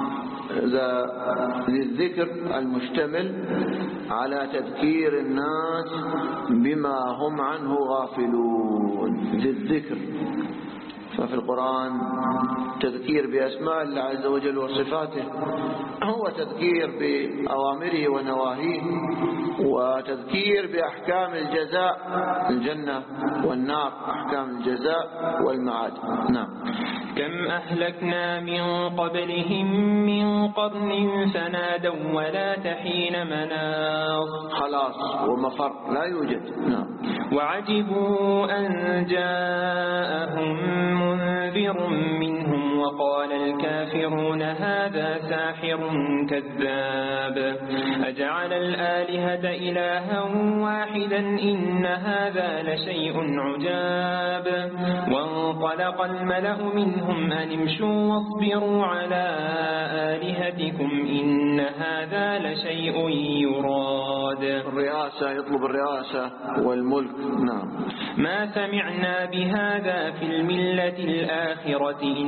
ذي الذكر المشتمل على تذكير الناس بما هم عنه غافلون. ذي الذكر، ففي القرآن تذكير بأسماء الله عز وجل وصفاته، هو تذكير بأوامره ونواهيه، وتذكير بأحكام الجزاء، الجنة والنار، أحكام الجزاء والمعاد. نعم. كم أهلكنا من قبلهم من قرن فنادوا ولا تحين مناص. خلاص ومفر لا يوجد. نعم. وعجبوا أن جاءهم منذر منهم وقال الكافرون هذا ساحر كذاب أجعل الآلهة إلها واحدا إن هذا لشيء عجاب. وانطلق الملأ منهم أن امشوا واصبروا على آلهتكم إن هذا لشيء يراد. الرئاسة، يطلب الرئاسة والملك. نعم. ما سمعنا بهذا في الملة الآخرة إن هذا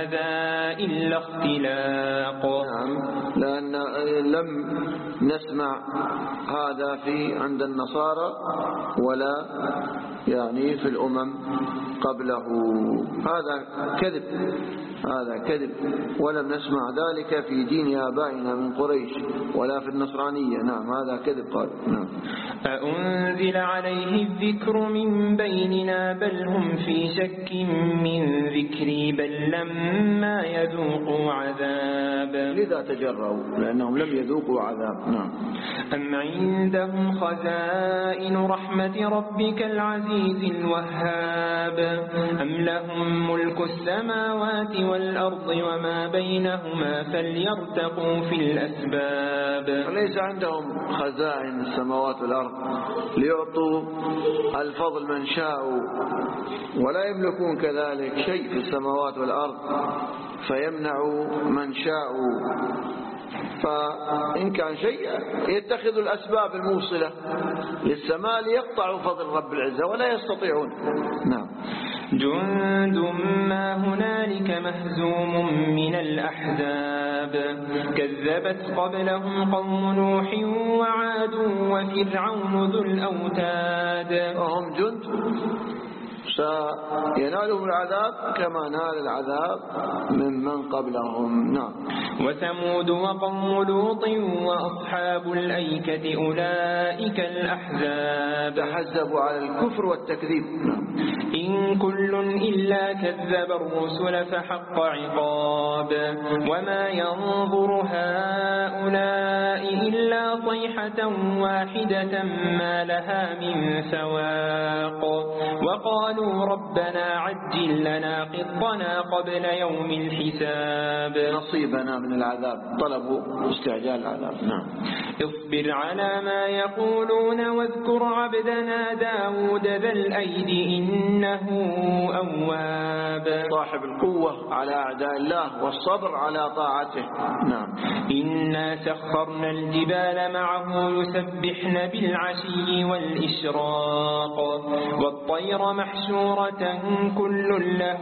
هذا إلا اختلاق. نعم، لأن لم نسمع هذا في عند النصارى ولا يعني في الأمم قبله. هذا كذب، هذا كذب، ولم نسمع ذلك في دين آبائنا من قريش ولا في النصرانية. نعم، هذا كذب. قال نعم. أأنزل عليه الذكر من بيننا بل هم في شك من ذكري بل لما يذوقوا عذاب. لذا تجرؤوا لأنهم لم يذوقوا عذاب. نعم. أم عندهم خزائن رحمة ربك العزيز الوهاب أم لهم ملك السماوات والأرض وما بينهما فليرتقوا في الأسباب. ليس عندهم خزائن السماوات والأرض ليعطوا الفضل من شاءوا، ولا يملكون كذلك شيء في السماوات والأرض فيمنعوا من شاءوا. فإن كان شيء يتخذوا الأسباب الموصلة للسماء ليقطعوا فضل رب العزة ولا يستطيعون. نعم. جند ما هنالك مهزوم من الأحزاب كذبت قبلهم قوم نوح وعاد وفرعون ذو الأوتاد. وهم جند سينالهم العذاب كما نال العذاب ممن قبلهم. نعم. وثمود وقوم لوط وأصحاب الأيكة أولئك الأحزاب تحزبوا على الكفر والتكذيب. نعم. إن كل إلا كذب الرسل فحق عقاب وما ينظر هؤلاء إلا صيحة واحدة ما لها من فواق. وقالوا ربنا عجل لنا قطنا قبل يوم الحساب. نصيبنا من العذاب، طلبوا استعجال العذاب. نعم. اصبر على ما يقولون واذكر عبدنا داود ذا الأيد إنه أواب. صاحب القوة على أعداء الله والصبر على طاعته. نعم. إنا سخرنا الجبال معه يسبحن بالعشي والإشراق والطير محشورة كل له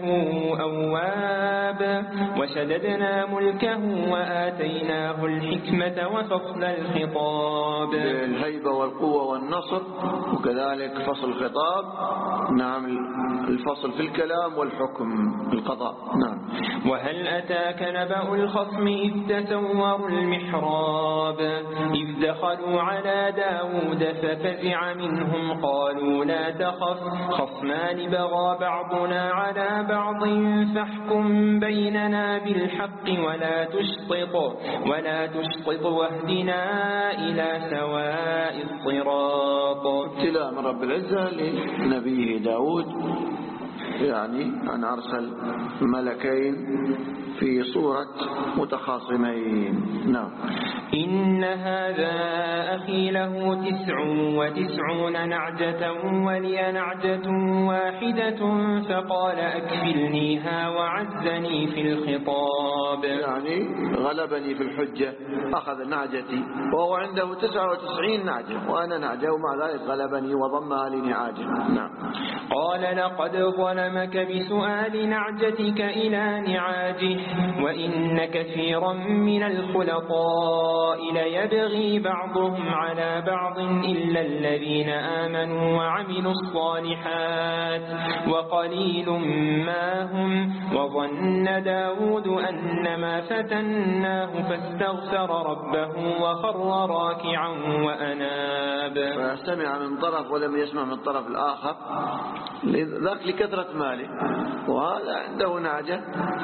أواب وشددنا ملكه وآتيناه الحكمة وفصل الخطاب. الهيبة والقوة والنصر وكذلك فصل الخطاب. نعم. الفصل في الكلام والحكم القضاء. نعم. وهل أتاك نبأ الخصم إذ تسوروا المحراب إذ دخلوا على داود ففزع منهم قالوا لا تخف خصمان بغى بعضنا على بعض فاحكم بيننا بالحق ولا تشطط ولا تشطط واهدنا إلى سواء الصراط. ابتلاء من رب العزة لنبيه داود، يعني أن أرسل ملكين في صورة متخاصمين. نعم. إن هذا أخي له تسع وتسعون نعجة ولي نعجة واحدة فقال أكفلنيها وعزني في الخطاب. يعني غلبني في الحجة، أخذ نعجتي وهو عنده تسعة وتسعين نعجة وأنا نعجة ومع ذلك غلبني وضمها لنعاجه. نعم. قال لقد ظلمك بسؤال نعجتك إلى نعاجه وإن كثيرا من الخلطاء ليبغي بعضهم على بعض إلا الذين آمنوا وعملوا الصالحات وقليل ما هم. وظن داود أنما فتناه فاستغفر ربه وخر راكعا وأناب. فسمع من طرف ولم يسمع من الطرف الآخر، ذاك لكثرة ماله وهذا عنده نعجة،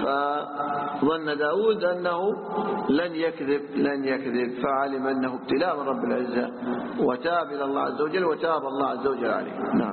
فظن داود أنه لن يكذب لن يكذب فعلم أنه ابتلاء من رب العزة وتاب إلى الله عز وجل وتاب الله عز وجل عليه. نعم.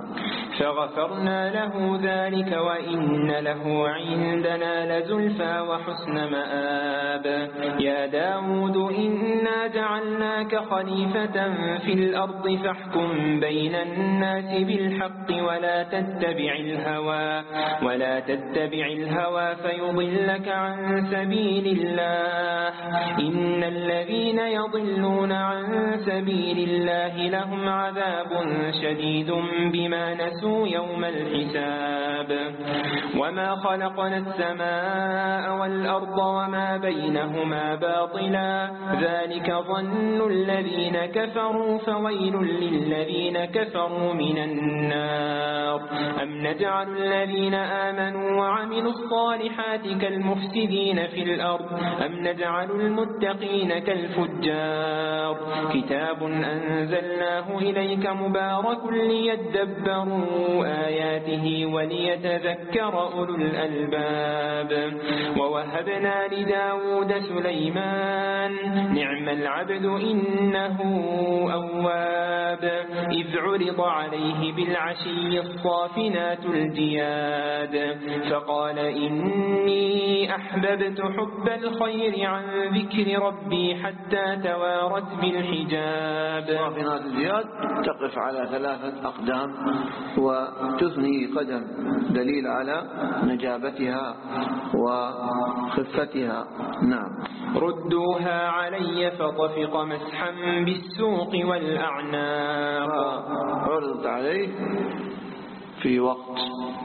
فغفرنا له ذلك وإن له عندنا لزلفى وحسن ومآب. يا داود إنا جعلناك خليفة في الأرض فاحكم بين الناس بالحق ولا تتبع الهوى ولا تتبع الهوى فيضلك عن سبيل الله. إن الذين يضلون عن سبيل الله لهم عذاب شديد بما نسوا يوم الحساب. وما خلقنا السماء والأرض وما بينهما باطلا ذلك ظن الذين كفروا فويل للذين كفروا من النار. أم نجعل الذين آمنوا وعملوا الصالحات كالمفسدين في الأرض أم نجعل المتقين كالفجار. كتاب أنزلناه إليك مبارك ليدبروا آياته وليتذكر أولو الألباب. ووهبنا لداود سليمان نعم العبد إنه أواب. إذ عرض عليه بالعشي الصافنات الجياد فقال إني أحببت حب الخير عن ذكر ربي حتى توارت بالحجاب. الصافنات الجياد تقف على ثلاثة أقدام وتثني قدم دليل على نجابتها وخفتها. نعم. ردوها علي فطفق مسحا بالسوق والأعناق. عرضت عليه في وقت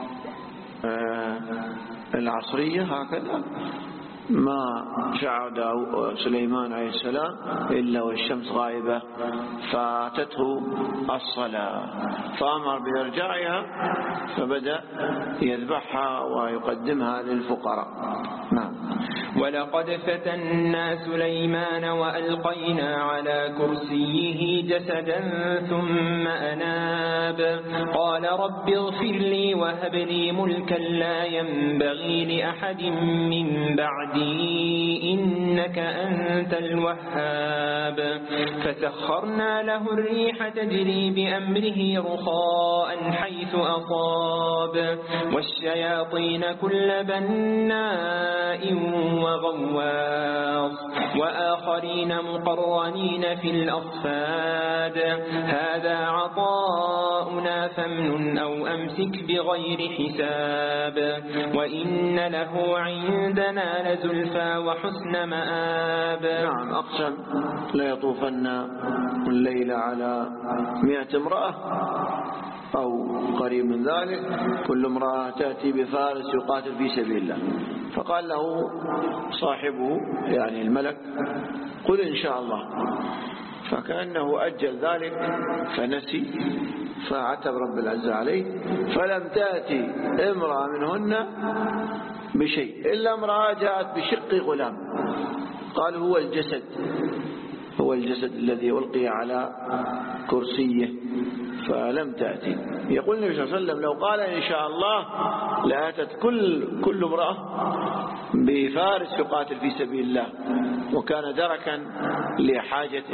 العصرية هكذا ما شعر سليمان عليه السلام إلا والشمس غائبة فاتته الصلاة فأمر بإرجاعها فبدأ يذبحها ويقدمها للفقراء. نعم. ولقد فتنا سليمان وألقينا على كرسيه جسدا ثم أناب قال رب اغفر لي وهب لي ملكا لا ينبغي لأحد من بعدي إنك أنت الوهاب. فسخرنا له الريح تجري بأمره رخاء حيث أصاب والشياطين كل بناء وغواص وآخرين مقرنين في الأصفاد. هذا عطاؤنا فامنن أو أمسك بغير حساب وإن له عندنا لزلفى وحسن مآب. نعم. أقسم لا يطوفن الليل على مئة امرأة أو قريب من ذلك كل امرأة تأتي بفارس يقاتل في سبيل الله. فقال له صاحبه يعني الملك قل إن شاء الله فكأنه أجل ذلك فنسي فعتب رب العزة عليه فلم تأتي امرأة منهن بشيء إلا امرأة جاءت بشق غلام قال هو الجسد هو الجسد الذي ألقي على كرسيه فلم تأتي. يقول النبي صلى الله عليه وسلم لو قال إن شاء الله لأتت كل كل امرأة بفارس يقاتل في سبيل الله وكان دركا لحاجته.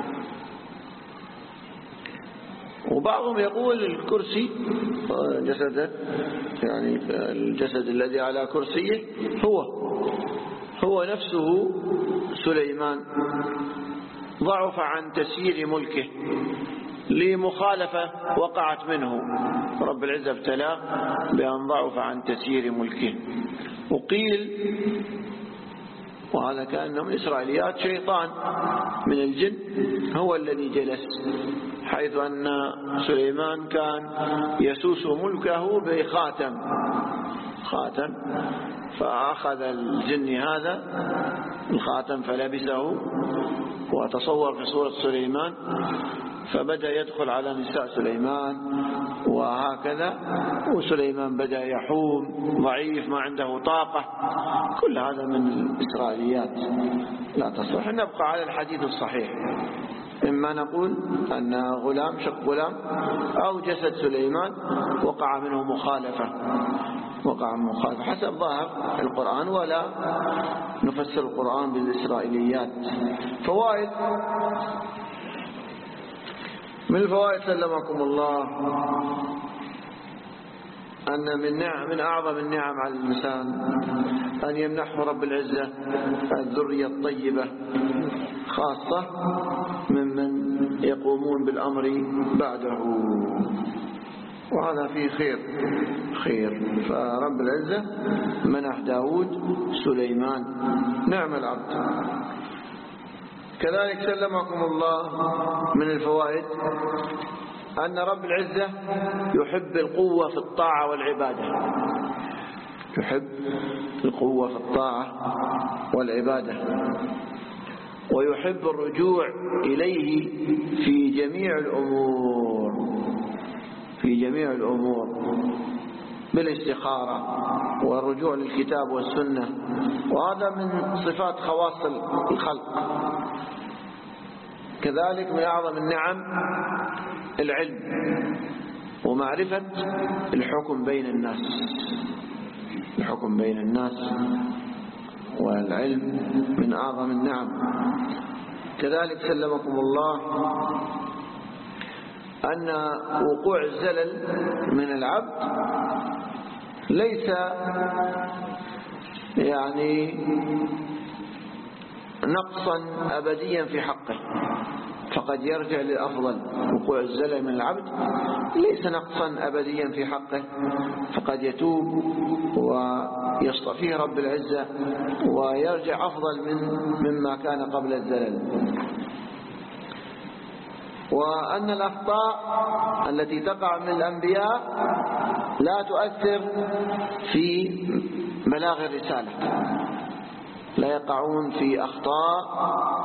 وبعضهم يقول الكرسي جسده يعني الجسد الذي على كرسيه هو هو نفسه سليمان ضعف عن تسيير ملكه لمخالفة وقعت منه رب العزة ابتلاه بأن ضعف عن تسيير ملكه. وقيل وهذا كان من إسرائيليات شيطان من الجن هو الذي جلس حيث أن سليمان كان يسوس ملكه بخاتم خاتم فأخذ الجن هذا الخاتم فلبسه وتصور في صورة سليمان فبدأ يدخل على نساء سليمان وهكذا وسليمان بدأ يحوم ضعيف ما عنده طاقة. كل هذا من الإسرائيليات لا تصح. نبقى على الحديث الصحيح إما نقول أن غلام شق غلام أو جسد سليمان وقع منه مخالفة وقع مخالفة حسب ظاهر القرآن ولا نفسر القرآن بالإسرائيليات. فوائد من الفوائد سلمكم الله أن من نعم من أعظم النعم على الإنسان أن يمنحه رب العزة الذرية الطيبة خاصة ممن يقومون بالأمر بعده، وهذا فيه خير خير. فرب العزة منح داود سليمان نعم العبد. كذلك سلمكم الله من الفوائد أن رب العزة يحب القوة في الطاعة والعبادة، يحب القوة في الطاعة والعبادة، ويحب الرجوع إليه في جميع الأمور في جميع الأمور بالاستخارة والرجوع للكتاب والسنة، وهذا من صفات خواص الخلق. كذلك من أعظم النعم العلم ومعرفة الحكم بين الناس، الحكم بين الناس والعلم من أعظم النعم. كذلك سلمكم الله أن وقوع الزلل من العبد ليس يعني نقصا أبديا في حقه، فقد يرجع للأفضل. وقوع الزلل من العبد ليس نقصا أبديا في حقه، فقد يتوب ويصطفيه رب العزة ويرجع أفضل من مما كان قبل الزلل. وأن الأخطاء التي تقع من الأنبياء لا تؤثر في بلاغ الرسالة، لا يقعون في أخطاء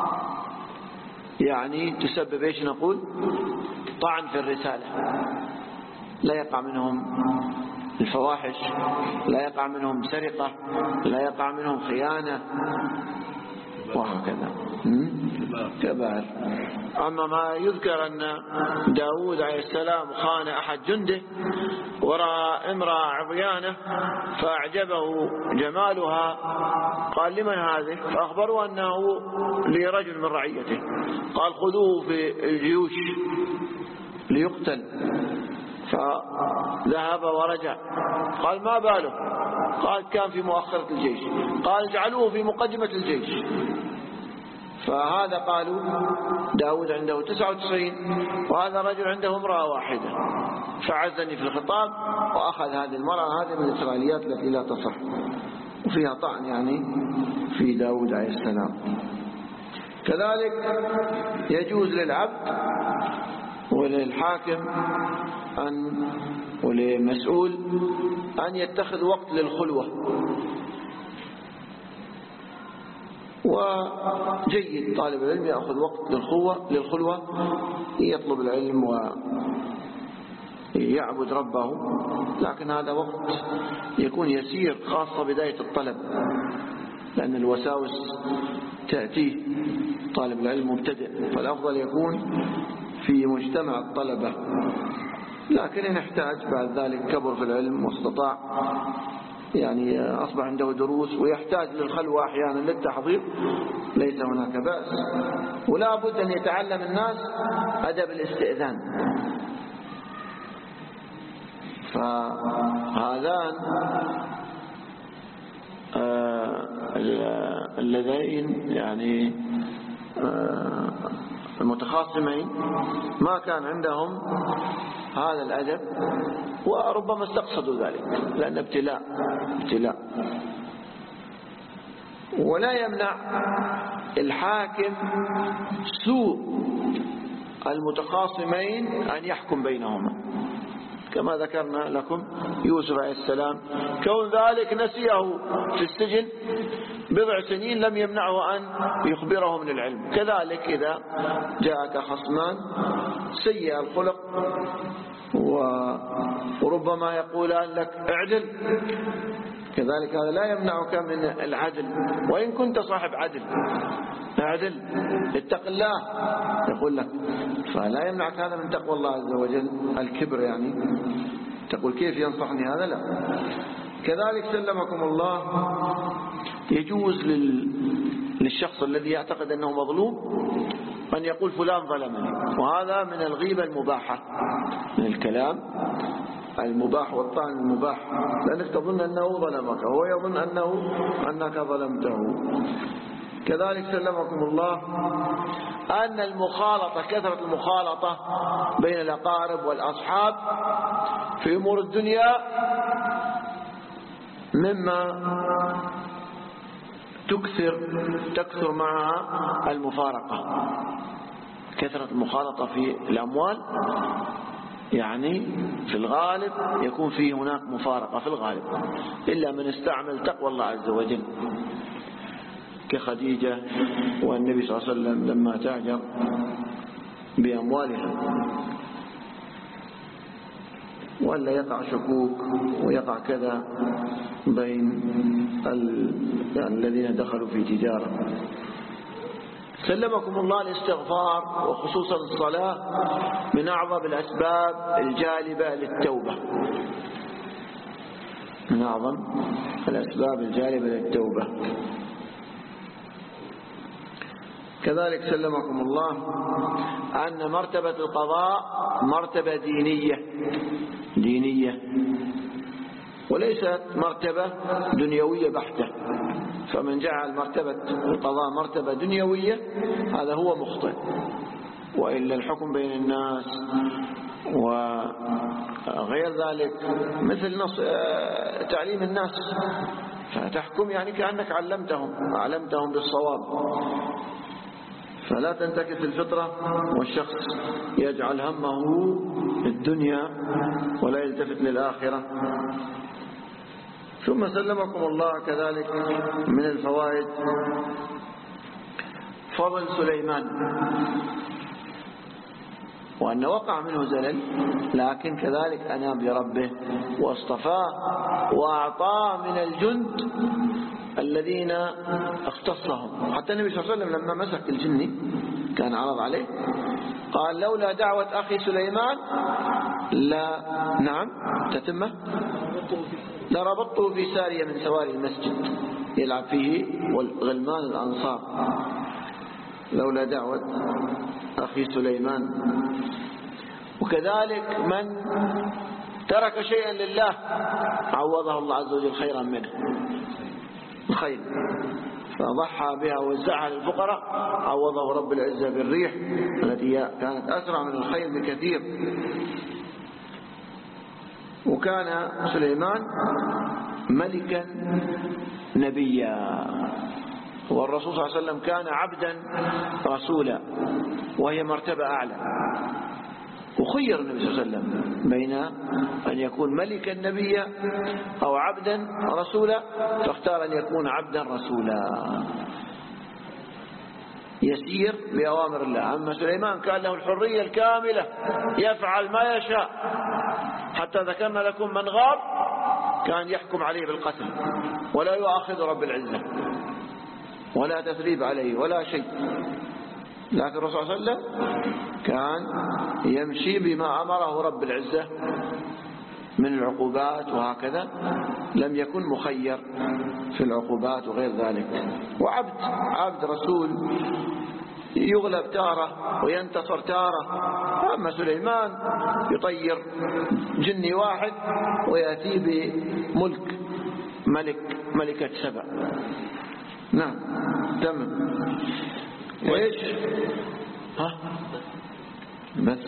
يعني تسبب ايش نقول طعن في الرسالة، لا يقع منهم الفواحش، لا يقع منهم سرقة، لا يقع منهم خيانة وهكذا كبار. أما ما يذكر أن داود عليه السلام خان أحد جنده ورأى امرأة عريانة فأعجبه جمالها، قال لمن هذه؟ فأخبروا أنه لرجل من رعيته، قال خذوه في الجيوش ليقتل، فذهب ورجع، قال ما باله؟ قال كان في مؤخرة الجيش، قال اجعلوه في مقدمة الجيش. فهذا قالوا داود عنده تسعة وتسعين وهذا رجل عنده امرأة واحدة، فعزني في الخطاب وأخذ هذه المرأة. هذه من الإسرائيليات التي لا تصح وفيها طعن يعني في داود عليه السلام. كذلك يجوز للعبد وللحاكم أن ولمسؤول أن يتخذ وقت للخلوة، وجيد طالب العلم يأخذ وقت للخلوة للخلوة يطلب العلم ويعبد ربه، لكن هذا وقت يكون يسير خاصة بداية الطلب، لأن الوساوس تأتيه طالب العلم مبتدئ، فالأفضل يكون في مجتمع الطلبة. لكن إن احتاج بعد ذلك كبر في العلم واستطاع يعني أصبح عنده دروس ويحتاج للخلوة أحيانا للتحضير، ليس هناك بأس. ولا بد أن يتعلم الناس أدب الاستئذان. فهذان آه اللذين يعني آه المتخاصمين ما كان عندهم هذا الأدب، وربما استقصدوا ذلك لأن ابتلاء ابتلاء. ولا يمنع الحاكم سوء المتخاصمين أن يحكم بينهما، كما ذكرنا لكم يوسف عليه السلام كون ذلك نسيه في السجن بضع سنين لم يمنعه أن يخبره من العلم. كذلك إذا جاءك خصمان سيء الخلق وربما يقولان لك اعدل، كذلك هذا لا يمنعك من العدل وإن كنت صاحب عدل، اعدل اتق الله يقول لك، فلا يمنعك هذا من تقوى الله عز وجل. الكبر يعني تقول كيف ينصحني هذا؟ لا. كذلك سلمكم الله يجوز للشخص الذي يعتقد أنه مظلوم أن يقول فلان ظلمني، وهذا من الغيبة المباحة، من الكلام المباح والطعن المباح، لأنك تظن أنه ظلمك، هو يظن أنه أنك ظلمته. كذلك سلمكم الله أن المخالطة، كثرة المخالطة بين الأقارب والأصحاب في أمور الدنيا مما تكثر تكثر معها المفارقة. كثرة المخالطة في الأموال يعني في الغالب يكون فيه هناك مفارقة في الغالب، إلا من استعمل تقوى الله عز وجل، كخديجة والنبي صلى الله عليه وسلم لما تاجر بأموالها، ولا يقع شكوك ويقع كذا بين ال... يعني الذين دخلوا في تجارة. سلمكم الله الاستغفار وخصوصا الصلاة من أعظم الأسباب الجالبة للتوبة، من أعظم الأسباب الجالبة للتوبة. كذلك سلمكم الله أن مرتبة القضاء مرتبة دينية دينية وليست مرتبة دنيوية بحتة، فمن جعل مرتبة القضاء مرتبة دنيوية هذا هو مخطئ، وإلا الحكم بين الناس وغير ذلك مثل نص تعليم الناس، فتحكم يعني كأنك علمتهم علمتهم بالصواب، فلا تنتكس الفطرة والشخص يجعل همه الدنيا ولا يلتفت للآخرة. ثم سلمكم الله كذلك من الفوائد فضل سليمان، وأن وقع منه زلل لكن كذلك أناب لربه واصطفاه وأعطاه من الجند الذين اختصهم. حتى النبي صلى الله عليه وسلم لما مسك الجني كان عرض عليه قال لولا دعوة أخي سليمان لا نعم تتمه لربطته في سارية من سواري المسجد يلعب فيه والغلمان الأنصار، لولا دعوة أخي سليمان. وكذلك من ترك شيئا لله عوضه الله عز وجل خيرا منه، الخير فضحى بها ووزعها للفقراء عوضه رب العزة بالريح التي كانت أسرع من الخيل بكثير. وكان سليمان ملكا نبيا، والرسول صلى الله عليه وسلم كان عبدا رسولا وهي مرتبة أعلى، وخير النبي صلى الله عليه وسلم بين أن يكون ملكا نبيا أو عبدا رسولا، فاختار أن يكون عبدا رسولا يسير بأوامر الله. أما سليمان كان له الحرية الكاملة يفعل ما يشاء، حتى ذكرنا لكم من غاب كان يحكم عليه بالقتل ولا يؤاخذ رب العزة ولا تثريب عليه ولا شيء، لكن الرسول صلى الله عليه وسلم كان يمشي بما أمره رب العزة من العقوبات وهكذا، لم يكن مخير في العقوبات وغير ذلك. وعبد عبد رسول يغلب تارة وينتصر تارة. أما سليمان يطير جني واحد ويأتي بملك ملك ملكة سبع. نعم تمام. وإيش ها بس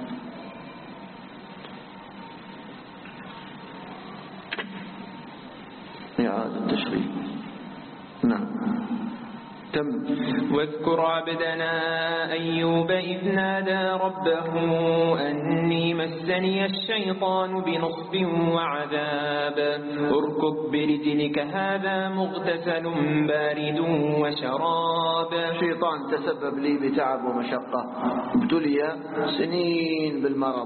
إعادة التشغيل. نعم تم. واذكر عبدنا أيوب إذ نادى ربه أني مسني الشيطان بنصب وعذاب اركض برجلك هذا مغتسل بارد وشراب. الشيطان تسبب لي بتعب ومشقة، ابتلي سنين بالمرض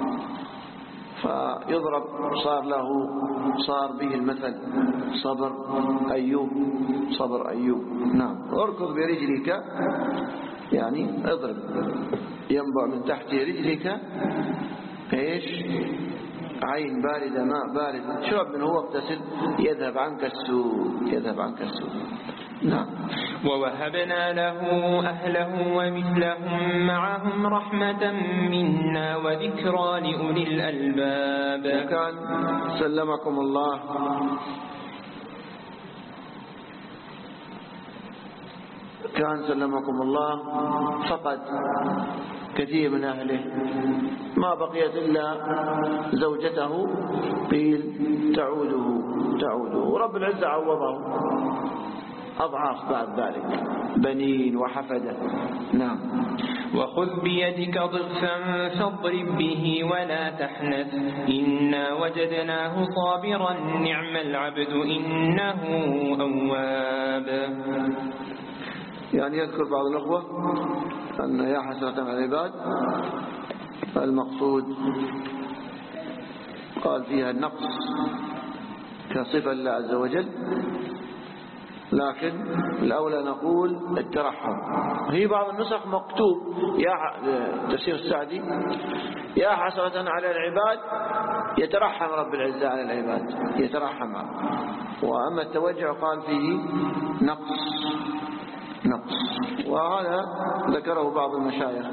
فيضرب، صار له صار به المثل صبر أيوب صبر أيوب. نعم اركض برجلك يعني اضرب، ينبع من تحت رجلك ايش عين باردة ماء بارد شرب منه واغتسل يذهب عنك السوء يذهب عنك السوء. نعم. ووهبنا له أهله ومثلهم معهم رحمة منا وذكرى لأولي الألباب. كان سلمكم الله كان سلمكم الله فقد كثير من أهله، ما بقيت إلا زوجته، قيل تعوده تعوده ورب العزة عوضه أضعاف بعد ذلك، بنين وحفدة. نعم. وخذ بيدك ضغثا فاضرب به ولا تحنث إنا وجدناه صابرا نعم العبد إنه أواب. يعني يذكر بعض الأخوة أن يا حسرة على العباد المقصود قال فيها النقص كصفة الله عز وجل، لكن الأولى نقول الترحم. هي بعض النسخ مكتوب يا تفسير السعدي يا حسرة على العباد يترحم رب العزة على العباد، يترحم. وأما التوجع قال فيه نقص نقص، وهذا ذكره بعض المشايخ.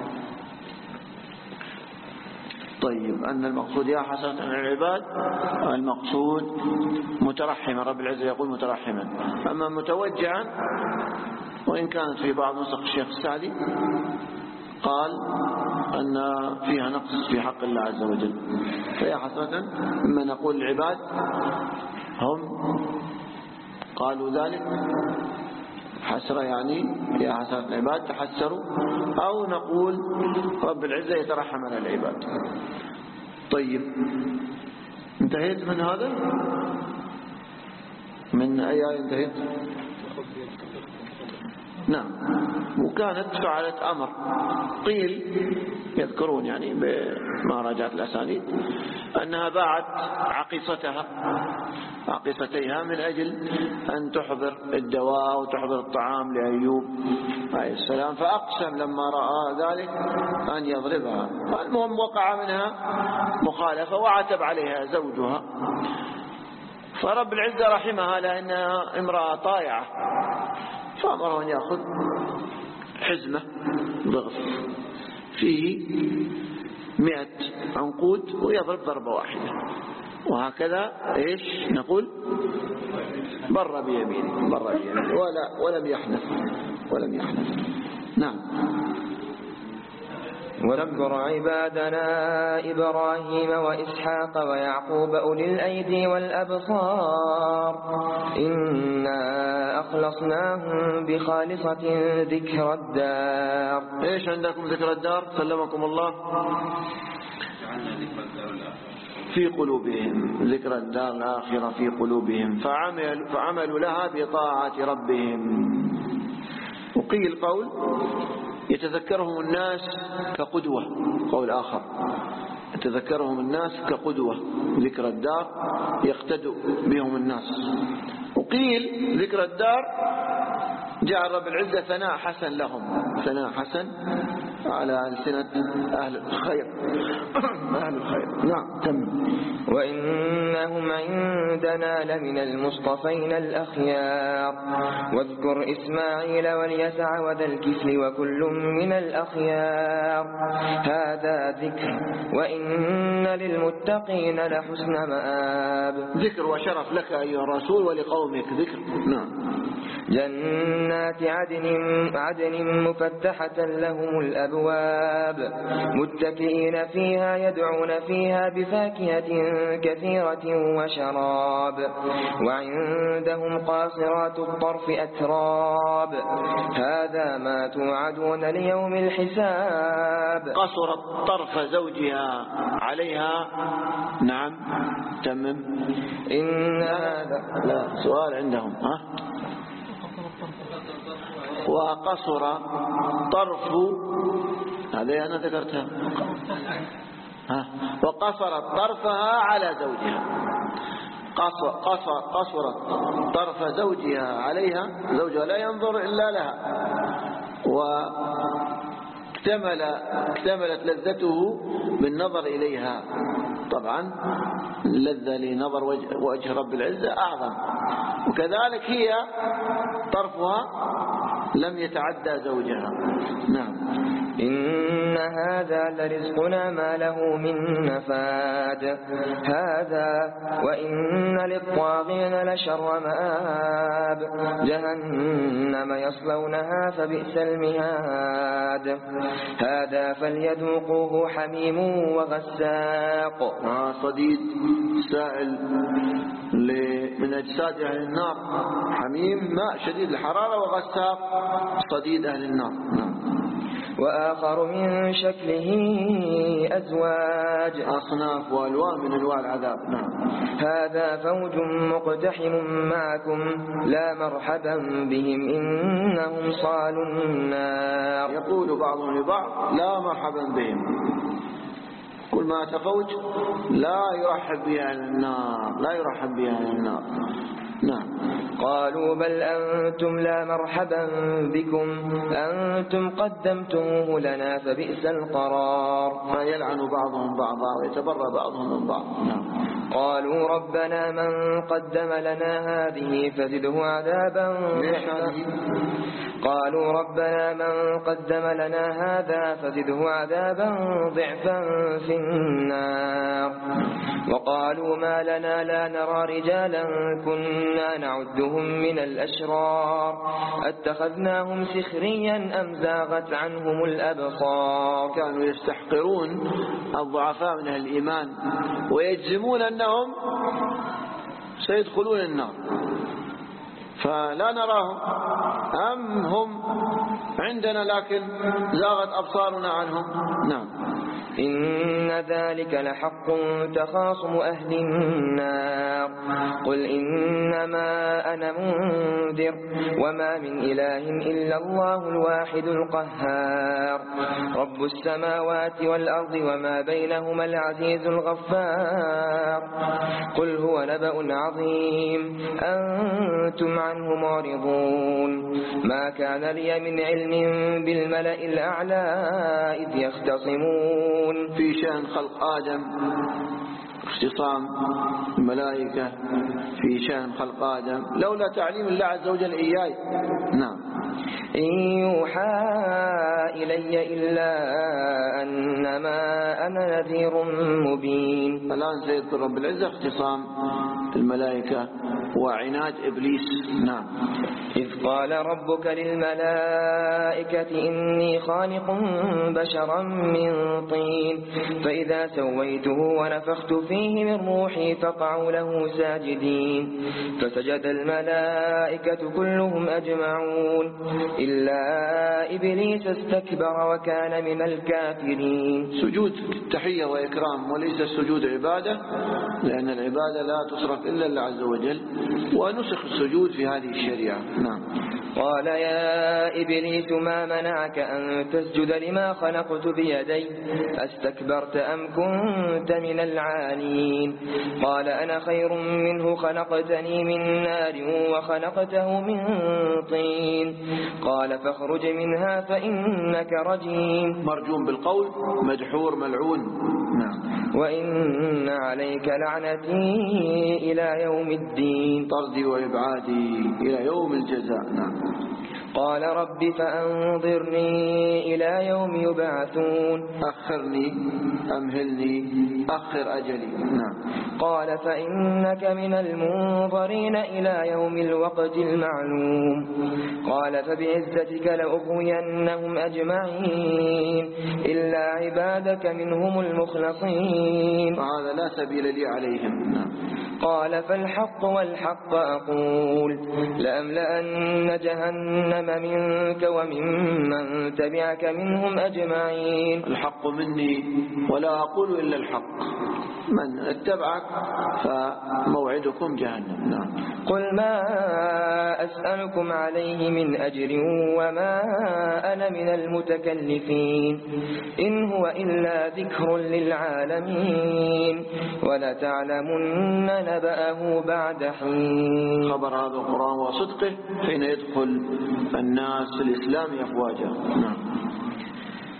طيب، أن المقصود يا حسرة على العباد المقصود مترحما، رب العزة يقول مترحما. أما متوجعا وإن كانت في بعض نسخ الشيخ السعدي قال أن فيها نقص في حق الله عز وجل. فيا حسرة مما نقول العباد هم قالوا ذلك حسرة، يعني يا حسرة العباد تحسروا، أو نقول رب العزة يترحم على العباد. طيب، انتهيت من هذا؟ من أي آية انتهيت؟ نعم. وكانت فعلت أمر، قيل يذكرون يعني بما راجعت الأسانيد أنها باعت عقيصتها عقيصتيها من أجل أن تحضر الدواء وتحضر الطعام لأيوب عليه السلام، فأقسم لما رأى ذلك أن يضربها. المهم وقع منها مخالفة وعتب عليها زوجها، فرب العزة رحمها لأنها امرأة طائعة، فأمره أن يأخذ حزمة ضغط فيه مئة عنقود ويضرب ضربة واحدة، وهكذا إيش نقول بر بيمينه بر بيمينه ولا ولم يحنث ولم يحنث. نعم. واذكر عبادنا إبراهيم وإسحاق ويعقوب أولي الأيدي والأبصار إنا أخلصناهم بخالصة ذكر الدار. إيش عندكم ذكر الدار؟ سلمكم الله. في قلوبهم ذكر الدار الآخرة في قلوبهم، فعمل فعملوا لها بطاعة ربهم. وقيل قول يتذكرهم الناس كقدوة، قول آخر يتذكرهم الناس كقدوة، ذكر الدار يقتدوا بهم الناس. وقيل ذكر الدار جعل رب العزة ثناء حسن لهم، ثناء حسن على ألسنة أهل الخير أهل الخير. نعم. تم. وإنهم عندنا لمن المصطفين الأخيار واذكر إسماعيل واليسع وذا الكفل وكل من الأخيار هذا ذكر وإن للمتقين لحسن مآب. ذكر وشرف لك أيها الرسول ولقومك. ذكر. نعم. جنات عدن عدن مفتحة لهم الأبواب متكئين فيها يدعون فيها بفاكهة كثيرة وشراب وعندهم قاصرات الطرف أتراب هذا ما توعدون ليوم الحساب. قصرت طرف زوجها عليها. نعم. تمم. إن هذا لا سؤال عندهم. ها وقصر طرف، هذا أنا ذكرتها. ها وقصرت طرفها على زوجها. قصر قصر قصرت طرف زوجها عليها، زوجها لا ينظر إلا لها، واكتمل اكتملت لذته بالنظر إليها. طبعا اللذة لنظر وجه, وجه رب العزة أعظم، وكذلك هي طرفها لم يتعدى زوجها. نعم. إن هذا لرزقنا ما له من نفاد هذا وإن للطاغين لشر مآب جهنم يصلونها فبئس المهاد هذا فليذوقوه حميم وغساق. آه صديد سائل من أجساد أهل النار، حميم ماء شديد الحرارة، وغساق صديد أهل النار. نعم. وآخر من شكله أزواج أصناف وألوان من أنواع العذاب. نعم. هذا فوج مقتحم معكم لا مرحبا بهم إنهم صالوا النار. يقول بعضهم لبعض لا مرحبا بهم، كل ما تفوج لا يرحب بها أهل النار، لا يرحب بها أهل النار. نعم. قالوا بل أنتم لا مرحبا بكم أنتم قدمتموه لنا فبئس القرار. فيلعن بعضهم بعضا ويتبرى بعضهم من بعض. نعم. قالوا ربنا من قدم لنا هذه فزده عذابا ضعفا قالوا ربنا من قدم لنا هذا فزده عذابا ضعفا في النار. وقالوا ما لنا لا نرى رجالا كنا نعدهم من الأشرار اتخذناهم سخريا أم زاغت عنهم الأبصار. كانوا يستحقرون الضعفاء من الإيمان ويجزمون أنهم سيدخلون النار، فلا نراهم أم هم عندنا لكن زاغت أبصارنا عنهم. نعم. إن ذلك لحق تخاصم أهل النار قل إنما أنا منذر وما من إله إلا الله الواحد القهار رب السماوات والأرض وما بينهما العزيز الغفار قل هو نبأ عظيم أنتم عنه معرضون ما كان لي من علم بالملأ الأعلى إذ يختصمون. في شأن خلق آدم اختصام الملائكة في شأن خلق آدم لولا تعليم الله عز وجل إياي. نعم. إن يوحى إلي إلا أنما أنا نذير مبين. الآن سيذكر رب العزة اختصام الملائكة وعناد إبليس. نعم. إذ قال ربك للملائكة إني خالق بشرا من طين فإذا سويته ونفخت فيه من روحي فقعوا له ساجدين فسجد الملائكة كلهم أجمعون إلا إبليس استكبر وكان من الكافرين. سجود تحية وإكرام وليس السجود عبادة، لأن العبادة لا تصرف إلا الله عز وجل، ونسخ السجود في هذه الشريعة. نعم. قال يا إبليس ما منعك أن تسجد لما خلقت بيدي أستكبرت أم كنت من العالين قال أنا خير منه خلقتني من نار وخلقته من طين قال فاخرج منها فإنك رجيم. مرجوم بالقول مدحور ملعون. نعم. وإن عليك لعنتي إلى يوم الدين طردي وإبعادي إلى يوم الجزاء. نعم. قال رب فأنظرني إلى يوم يبعثون أخرني أمهلني أخر أجلي. نعم. قال فإنك من المنظرين إلى يوم الوقت المعلوم قال فبعزتك لأغوينهم أجمعين إلا عبادك منهم المخلصين وهذا لا سبيل لي عليهم. نعم. قال فالحق والحق أقول لأملأن جهنم منك وممن تبعك منهم أجمعين. الحق مني ولا أقول إلا الحق، من اتبعك فموعدكم جهنم. نعم. قل ما أسألكم عليه من أجر وما أنا من المتكلفين إن هو إلا ذكر للعالمين ولتعلمن نبأه بعد حين. خبر هذا القرآن وصدقه حين يدخل الناس في الإسلام أفواجا. نعم.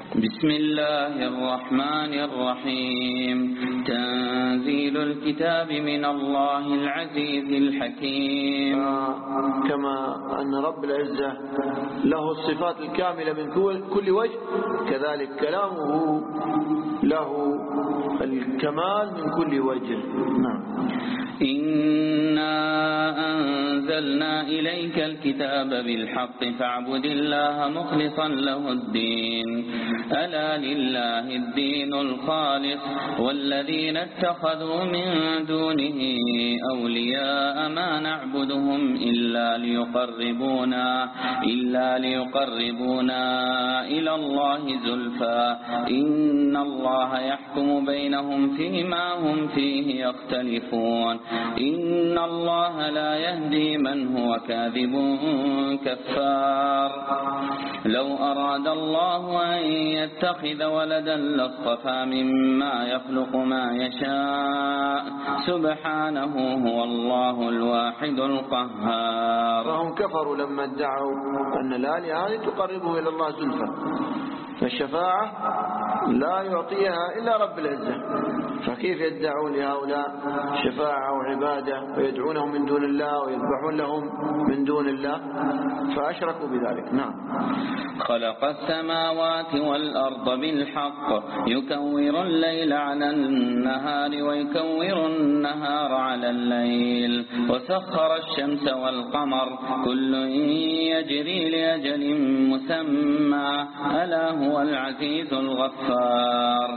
بسم الله الرحمن الرحيم تنزيل الكتاب من الله العزيز الحكيم. كما أن رب العزة له الصفات الكاملة من كل وجه، كذلك كلامه له الكمال من كل وجه. نعم. إنا أنزلنا إليك الكتاب بالحق فاعبد الله مخلصا له الدين ألا لله الدين الخالص والذين اتخذوا من دونه أولياء ما نعبدهم إلا ليقربونا إلا ليقربونا إلى الله زلفى إن الله يحكم بينهم فيما هم فيه يختلفون إن الله لا يهدي من هو كاذب كفار. لو أراد الله أن يتخذ ولدا لاصطفى مما يخلق ما يشاء سبحانه هو الله الواحد القهار. فهم كفروا لما ادعوا أن الآلهة هذه تقربهم إلى الله زلفى، فالشفاعة لا يعطيها إلا رب العزة، فكيف يدعون لهؤلاء شفاعة وعبادة ويدعونهم من دون الله ويذبحون لهم من دون الله؟ فأشركوا بذلك. نعم. خلق السماوات والأرض بالحق يكور الليل على النهار ويكور النهار على الليل وسخر الشمس والقمر كل يجري لأجل مسمى ألا هو العزيز الغفار.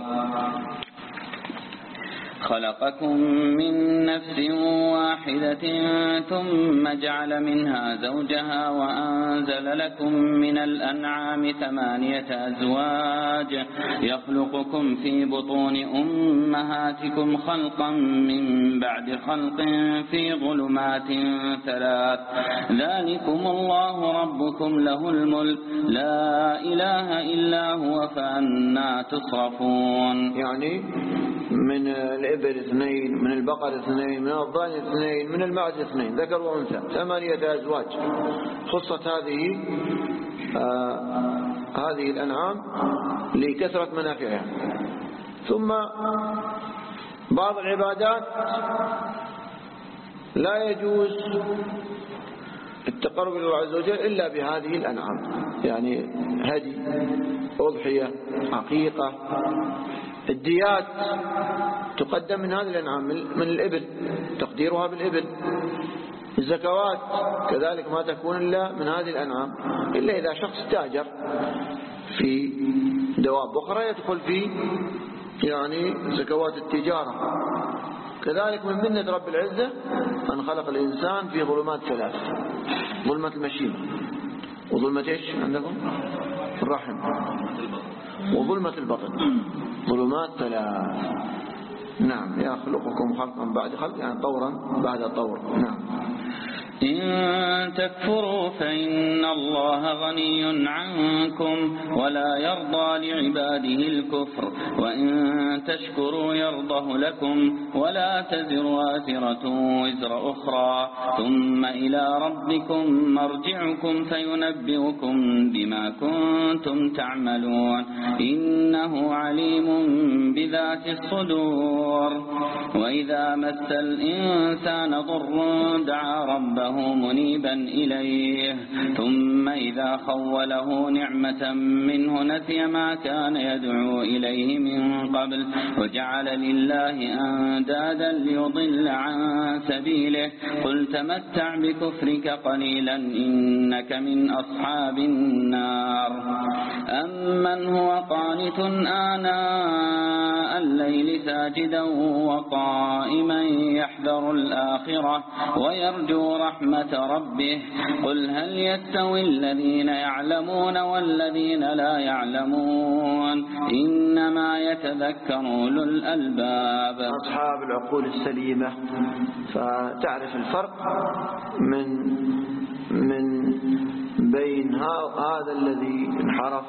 خلقكم من نفس واحدة ثم جعل منها زوجها وأنزل لكم من الأنعام ثمانية أزواج يخلقكم في بطون أمهاتكم خلقا من بعد خلق في ظلمات ثلاث ذلكم الله ربكم له الملك لا إله إلا هو فأنا تصرفون. يعني من الإبل اثنين، من البقر اثنين، من الضأن اثنين، من المعز اثنين، ذكر وأنثى، ثمانية أزواج. خصت هذه آه هذه الأنعام لكثرة منافعها. ثم بعض العبادات لا يجوز التقرب إلى الله عز وجل إلا بهذه الأنعام، يعني هدي، أضحية، عقيقة، الديات تقدم من هذه الأنعام من الإبل، تقديرها بالإبل. الزكوات كذلك ما تكون إلا من هذه الأنعام، إلا إذا شخص تاجر في دواب أخرى يدخل في يعني زكوات التجارة. كذلك من منة رب العزة أن خلق الإنسان في ظلمات ثلاث: ظلمة المشيمة، وظلمة إيش عندكم؟ الرحم، وظلمة البطن. ظلمات ثلاث. نعم. يخلقكم خلقا بعد خلق، يعني طورا بعد طور. نعم. إن تكفروا فإن الله غني عنكم ولا يرضى لعباده الكفر وإن تشكروا يرضه لكم ولا تزر وازرة وزر أخرى ثم إلى ربكم مرجعكم فينبئكم بما كنتم تعملون إنه عليم بذات الصدور. وإذا مس الإنسان ضر دعا ربه منيبا إليه ثم إذا خوله نعمة منه نسي ما كان يدعو إليه من قبل وجعل لله أندادا ليضل عن سبيله قل تمتع بكفرك قليلا إنك من أصحاب النار. أمن هو قانت آناء الليل ساجدا وقائما يحذر الآخرة ويرجو رحمة ربه قل هل يستوي الذين يعلمون والذين لا يعلمون إنما يتذكر أولو الألباب. أصحاب العقول السليمة فتعرف الفرق من من بين هذا الذي انحرف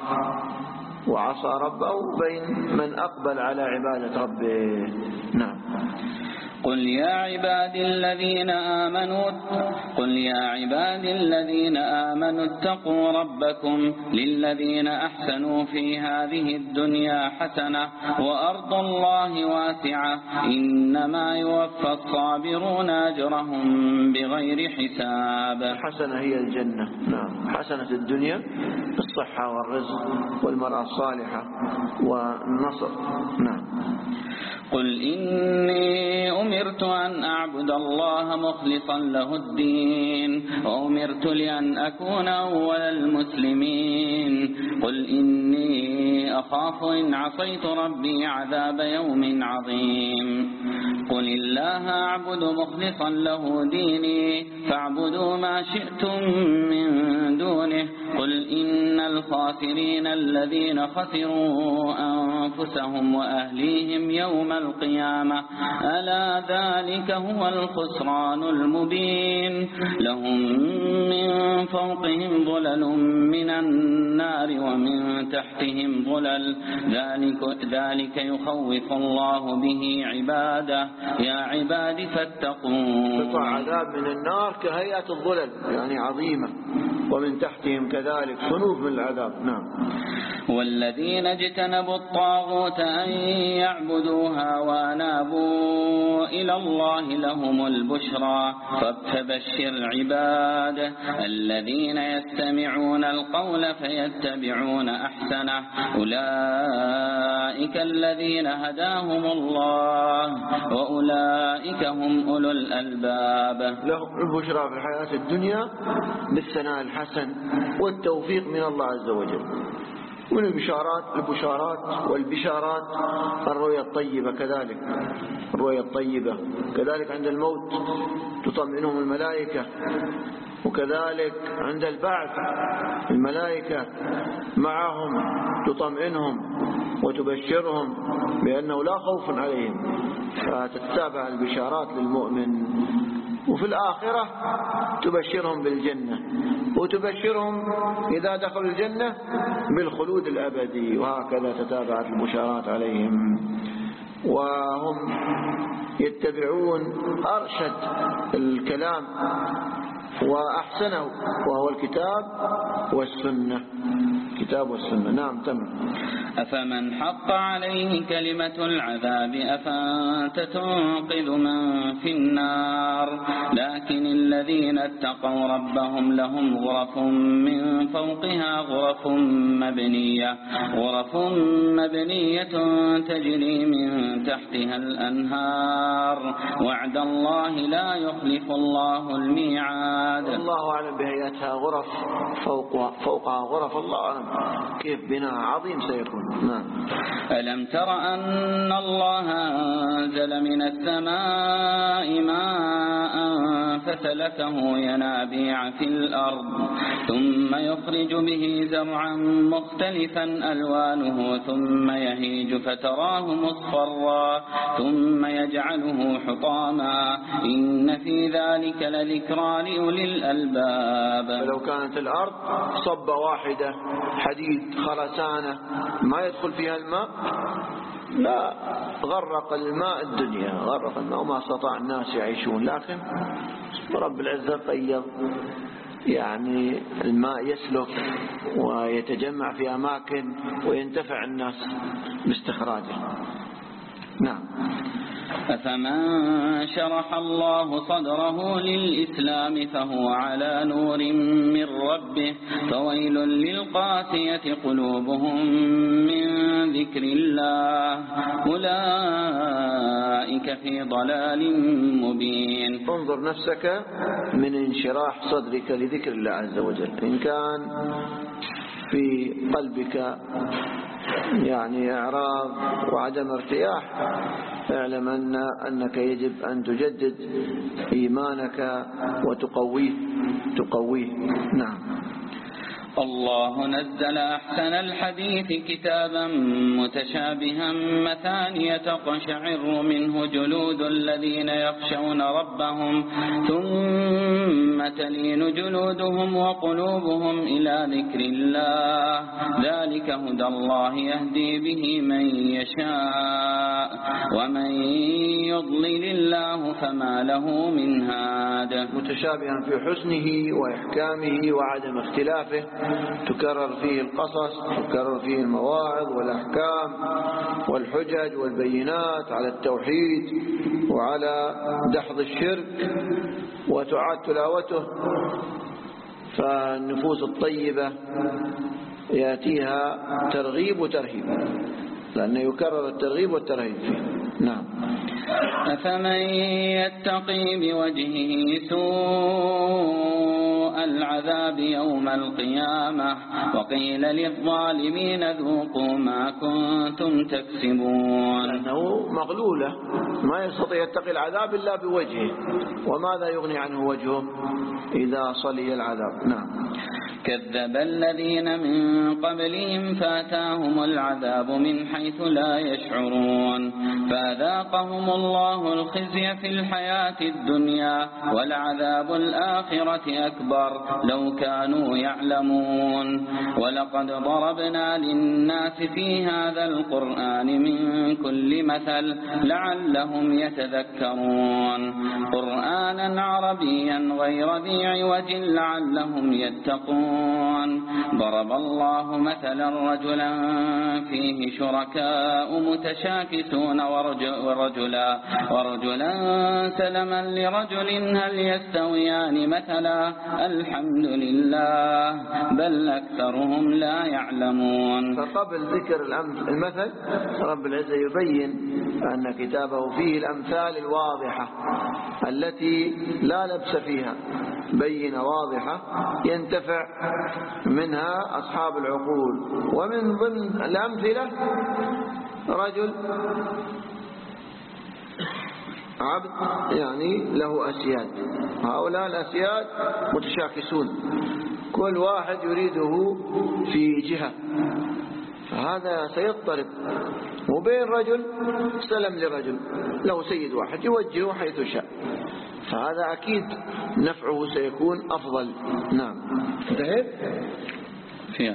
وعصى ربه وبين من أقبل على عبادة ربه. نعم. قل يا عبادي الذين آمنوا قل يا عبادي الذين آمنوا اتقوا ربكم للذين أحسنوا في هذه الدنيا حسنة وأرض الله واسعة إنما يوفى الصابرون أجرهم بغير حساب. الحسنة هي الجنة. نعم، حسنة الدنيا الصحة والرزق والمرأة الصالحة والنصر. نعم. قل إني أمرت أن أعبد الله مخلصا له الدين وأمرت لأن أكون أول المسلمين. قل إني أخاف إن عصيت ربي عذاب يوم عظيم. قل الله أعبد مخلصا له ديني فاعبدوا ما شئتم من دونه. قل إن الخاسرين الذين خسروا أنفسهم وأهليهم يوم القيامة ألا ذلك هو الخسران المبين. لهم من فوقهم ظلل من النار ومن تحتهم ظلل ذلك, ذلك يخوف الله به عباده يا عباد فاتقون. قطع عذاب من النار كهيئة الظلل يعني عظيمة، ومن تحتهم كذلك صنوف من العذاب. نعم. والذين اجتنبوا الطاغوت أن يعبدوها وأنابوا إلى الله لهم البشرى فبشر عباد الذين يستمعون القول فيتبعون أحسنه أولئك الذين هداهم الله وأولئك هم أولو الألباب. لهم البشرى في الحياة الدنيا بالثناء الحسن والتوفيق من الله عز وجل. من البشارات البشارات والبشارات الرؤيا الطيبة، كذلك الرؤيا الطيبة كذلك عند الموت تطمئنهم الملائكة، وكذلك عند البعث الملائكة معهم تطمئنهم وتبشرهم بأنه لا خوف عليهم، فتتابع البشارات للمؤمن. وفي الآخرة تبشرهم بالجنة، وتبشرهم إذا دخلوا الجنة بالخلود الأبدي، وهكذا تتابعت البشارات عليهم. وهم يتبعون أرشد الكلام وأحسنه وهو الكتاب والسنة. كتاب والسنة. نعم. تم. أفمن حق عليه كلمة العذاب أفأنت تنقذ من في النار. لكن الذين اتقوا ربهم لهم غرف من فوقها غرف مبنية غرف مبنية تجري من تحتها الأنهار وعد الله لا يخلف الله الميعاد. الله أعلم بهيئتها غرف فوقها فوقها غرف، الله أعلم كيف بناء عظيم سيكون. نعم. ألم تر أن الله أنزل من السماء ماء فسلكه ينابيع في الأرض ثم يخرج به زرعا مختلفا ألوانه ثم يهيج فتراه مصفرا ثم يجعله حطاما إن في ذلك لذكرى لأولي الألباب. فلو كانت الأرض صبة واحدة حديد خرسانة ما يدخل فيها الماء لا غرق الماء الدنيا، غرق الماء وما استطاع الناس يعيشون. لكن رب العزة قيض يعني الماء يسلك ويتجمع في أماكن وينتفع الناس باستخراجه. نعم. أفمن شرح الله صدره للإسلام فهو على نور من ربه فويل للقاسية قلوبهم من ذكر الله أولئك في ضلال مبين. انظر نفسك من انشراح صدرك لذكر الله عز وجل. إن كان في قلبك يعني إعراض وعدم ارتياح اعلم أن أنك يجب أن تجدد إيمانك وتقويه تقويه. نعم. الله نزل أحسن الحديث كتابا متشابها مثانية تقشعر منه جلود الذين يخشون ربهم ثم تلين جلودهم وقلوبهم إلى ذكر الله ذلك هدى الله يهدي به من يشاء ومن يضلل الله فما له من هاد. متشابها في حسنه وإحكامه وعدم اختلافه، تكرر فيه القصص، تكرر فيه المواعظ والأحكام والحجج والبينات على التوحيد وعلى دحض الشرك، وتعاد تلاوته، فالنفوس الطيبة يأتيها ترغيب وترهيب، لأنه يكرر الترغيب والترهيب فيه. نعم. أفمن يتقي بوجهه سوء العذاب يوم القيامة وقيل للظالمين ذوقوا ما كنتم تكسبون. لأنه مغلولة، ما يستطيع يتقي العذاب إلا بوجهه، وماذا يغني عنه وجهه إذا صلي العذاب؟ نعم. كذب الذين من قبلهم فاتاهم العذاب من حيث لا يشعرون فذاقهم الله الخزي في الحياة الدنيا ولعذاب الآخرة أكبر لو كانوا يعلمون. ولقد ضربنا للناس في هذا القرآن من كل مثل لعلهم يتذكرون قرآنا عربيا غير ذي عوج لعلهم يتقون. ضرب الله مثلا رجلا فيه شركاء متشاكسون ورجلا, ورجلا سلما لرجل هل يستويان مثلا الحمد لله بل أكثرهم لا يعلمون. فقبل ذكر المثل رب العزة يبين أن كتابه فيه الأمثال الواضحة التي لا لبس فيها، بينة واضحة ينتفع منها أصحاب العقول. ومن ضمن الأمثلة رجل عبد يعني له أسياد، هؤلاء الأسياد متشاكسون، كل واحد يريده في جهة، فهذا سيضطرب. وبين رجل سلم لرجل له سيد واحد يوجهه حيث شاء، فهذا أكيد نفعه سيكون أفضل. نعم. انتهيت؟ فيها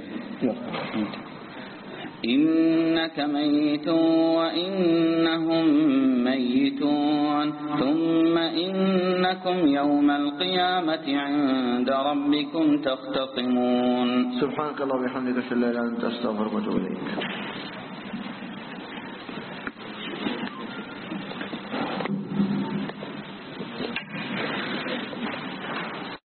إنك ميت وإنهم ميتون ثم إنكم يوم القيامة عند ربكم تختصمون. سبحانك اللهم وبحمدك أشهد أن لا إله إلا أنت أستغفرك وأتوب إليك.